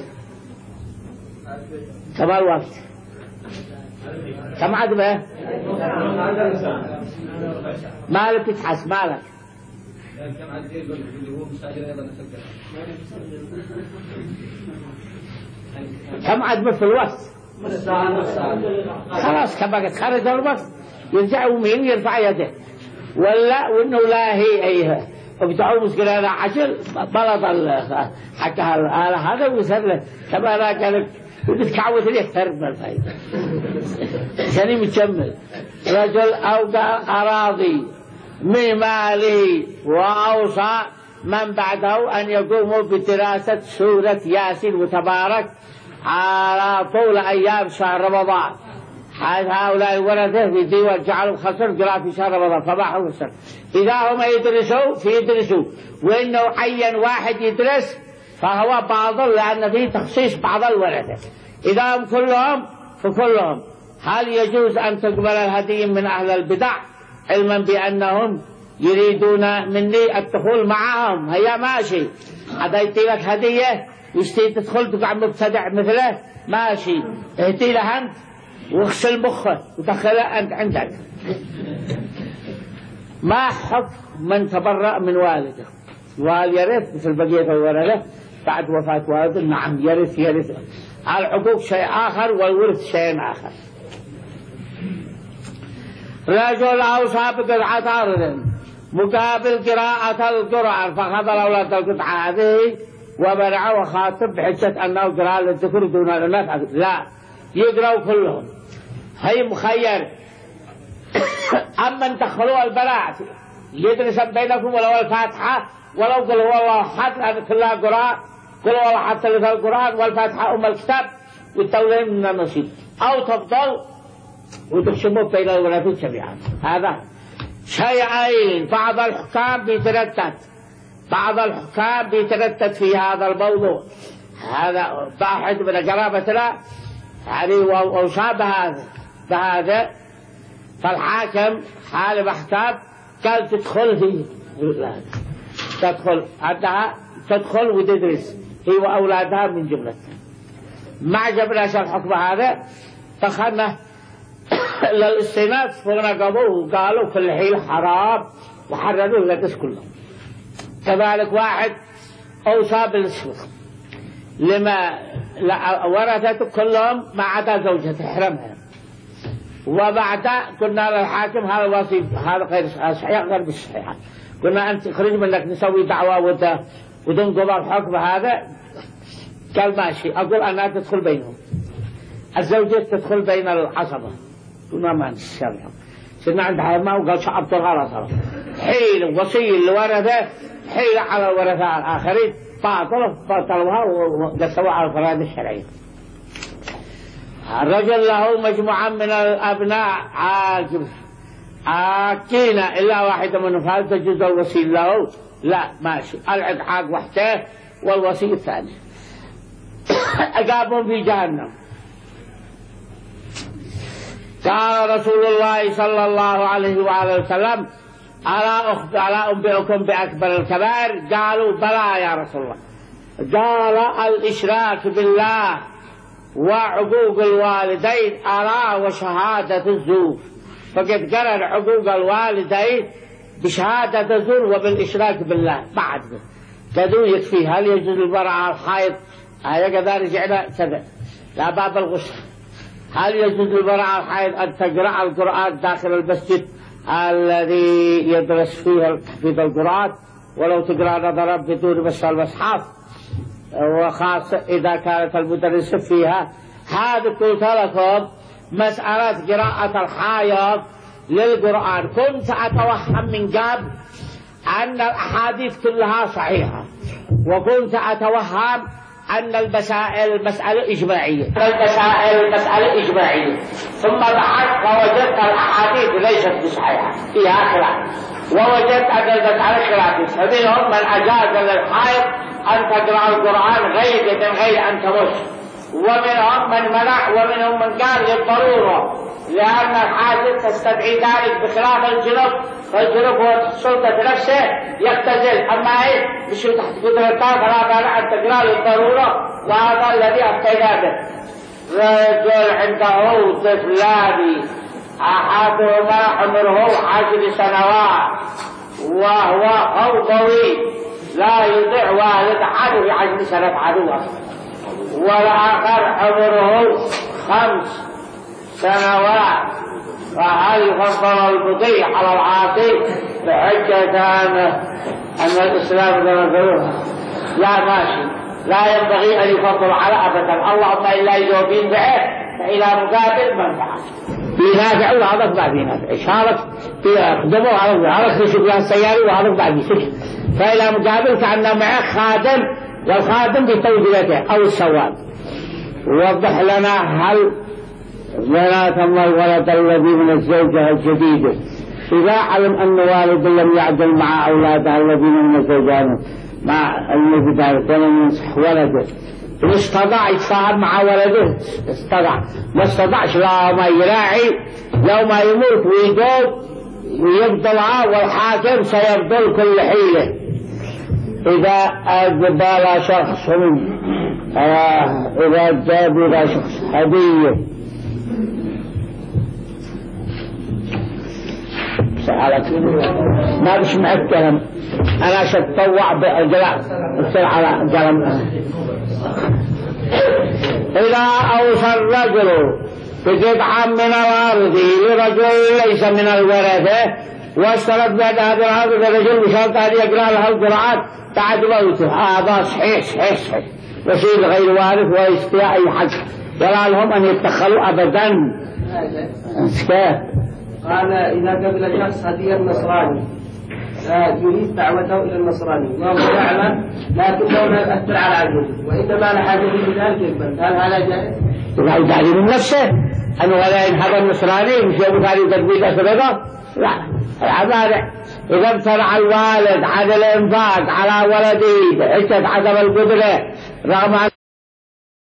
Speaker 1: كما الوقت كم عدبه مالك تتحس مالك كم عدبه في الوقت خلاص كما قد خرج الوقت يرجع يمين يرفع يده ولا وإنه لا هي أيها وبتعود مسكرة عشر بلط حكها الآلة هذا ويسر له كما لا كانت وتتكعوث لي أكثر من الفايدة ثاني متشمل رجل أوقع أراضي من ماله وأوصى من بعده أن يقوموا بدراسة سورة ياسين وتبارك على طول أيام شهر رمضان. هؤلاء الورثة في ديوان جعلوا خسر قراءة في شهر رمضان فباحوا الخسر. إذا هم يدرسوا فيدرسوا، وإنه عين واحد يدرس فهو بعض لأن فيه تخصيص بعض الورثة. إذا هم كلهم فكلهم. هل يجوز أن تقبل الهدية من أهل البدع علما بأنهم يريدون مني الدخول معهم؟ هيا ماشي، هذا يدي لك هدية يشتي تدخل تقع مبتدع مثله ماشي، اهدي له أنت واغسل مخه ودخله أنت عندك. ما حكم من تبرأ من والده؟ وهل يرث مثل بقية الورثة بعد وفاة والده؟ نعم يرث يرث. الحقوق شيء آخر والورث شيء آخر. رجل أوصى بقطعة أرض مقابل قراءة القرآن فخذ الأولاد القطعة هذه وبرع وخاطب بحجة أنه قراءة للذكر دون الأناث. لا، يقرأوا كلهم. هي مخير. أما ان دخلوا البراءة يدرس بينكم ولو الفاتحة ولو قل هو الله حد هذا كلها قراء، قل هو الله حد ثلاث القرآن والفاتحة أم الكتاب والتولين من النصيب، أو تفضل وتقسموا بين الولادين جميعا. هذا شيئين. بعض الحكام بيتردد بعض الحكام بيتردد في هذا الموضوع. هذا واحد من قرابتنا يعني وأوصى بهذا بهذا فالحاكم حال محتاب قال تدخل فيه تدخل عندها تدخل وتدرس هي وأولادها من جملتها. ما عجبناش الحكم هذا فخلنا للاستئناس فنقضوه وقالوا كل حين حرام وحرروا الناس كلهم. كذلك واحد أوصى بالسلخ لما ورثته كلهم ما عدا زوجته حرمها، وبعد قلنا للحاكم هذا الوصي هذا غير صحيح غير بالصحيح، قلنا أنت تخرج منك نسوي دعوة وتنقض الحكم هذا. قال ماشي، أقول أنا تدخل بينهم الزوجة تدخل بين العصبة. قلنا ما نسمعهم سنة عند حرمة وقال شعبت الغرصة حيل وصي الورثة حيل على الورثة الآخرين باطلوا باطلوها وقسوا على الفرائض الشرعية. الرجل له مجموعة من الأبناء عاقب عاقين إلا واحدة منهم فهل تجوز الوصي له؟ لا ماشي، العد عاق وحده والوصي الثاني. أقابهم في جهنم. قال رسول الله صلى الله عليه وآله وسلم ألا أخبر ألا أنبئكم بأكبر الكبائر؟ قالوا بلى يا رسول الله. قال الإشراك بالله وعقوق الوالدين ألا وشهادة الزور. فقد قرر عقوق الوالدين بشهادة الزور وبالإشراك بالله بعد كذو يكفي. هل يجوز البراءة على الحائض؟ هذا كذا رجعنا كذا لا باب الغسل هل يجوز للمرأة الحائض أن تقرأ القرآن داخل المسجد الذي يدرس فيه تحفيظ القرآن ولو تقرأ نظرا بدون مس المصحف، وخاصة إذا كانت المدرسة فيها؟ هذا قلت لكم مسألة قراءة الحائض للقرآن كنت أتوهم من قبل أن الأحاديث كلها صحيحة، وكنت أتوهم أن المسائل مسألة إجماعية، المسائل مسألة إجماعية، ثم بحثت ووجدت الأحاديث ليست بصحيحة فيها خلاف، ووجدت أن المسألة خلافية، فمنهم من أجاز للحائض أن تقرأ القرآن غير من غير أن تمس، ومنهم من منع، ومنهم من قال للضرورة لأن الحاجة تستدعي ذلك بخلاف الجنوب، فالجنوب هو السلطة نفسه يختزل، أما إيه مش تحت قدرته فلا مانع أن تقرأ للضرورة، وهذا الذي أفتينا به. رجل عنده طفلان أحدهما عمره عشر سنوات وهو خوضوي لا يطيع والد عدو في عشر سنة عدوه، والآخر عمره خمس سنوات، فهل يفضل البطيء على العاصي بحجة أن الإسلام ذنبه؟ لا ماشي، لا ينبغي أن يفضل على أبدا، اللهم إلا يجوبين بعه فإلى مقابل منفعة. في نافع وهذا بعد في نافع شارك في أقدمه وهذا في شبه السياري وهذا بعد يسك، فإلى مقابل كأنه معه خادم والخادم بتوجيهته أو السواد. ووضح لنا هل ولا تم الولد الذي من الزوجة الجديدة إذا علم أن والد لم يعدل مع أولاده الذين من الزوجان مع المجدار ولم ينصح ولده، إن استطاع يتفاهم مع ولده استطاع، ما استطاعش لا ما يراعي لو ما يموت ويدوب ويبطلها، والحاكم سيبطل كل حيلة. إذا أقبل شخص إذا جاب إلى شخص هدية ما بش معكهم أنا شتطوع بالجلال على قلم. إذا أوصى الرجل بقطعة من الأرض لرجل ليس من الورثة واشترط بعد هذا الأرض الرجل بشرط أن يقرأ له القرآن بعد موته، هذا صحيح صحيح صحيح وشيء غير وارث ويستطيع أي حد ولا لهم أن يتدخلوا أبدا.
Speaker 2: قال إذا قبل شخص هدية النصراني يريد دعوته إلى النصراني ما هو دعوة لكنه لا يؤثر على عجله وإنما لا حاجة بذلك يقبل، هل هذا جائز؟
Speaker 1: إذا يدعي من نفسه أنه ولا ينهض النصراني مش يبقى عليه تدبير أسبابه، لا العبادة. إذا امتنع الوالد عن الإنفاق على ولده بحجة عدم القدرة رغم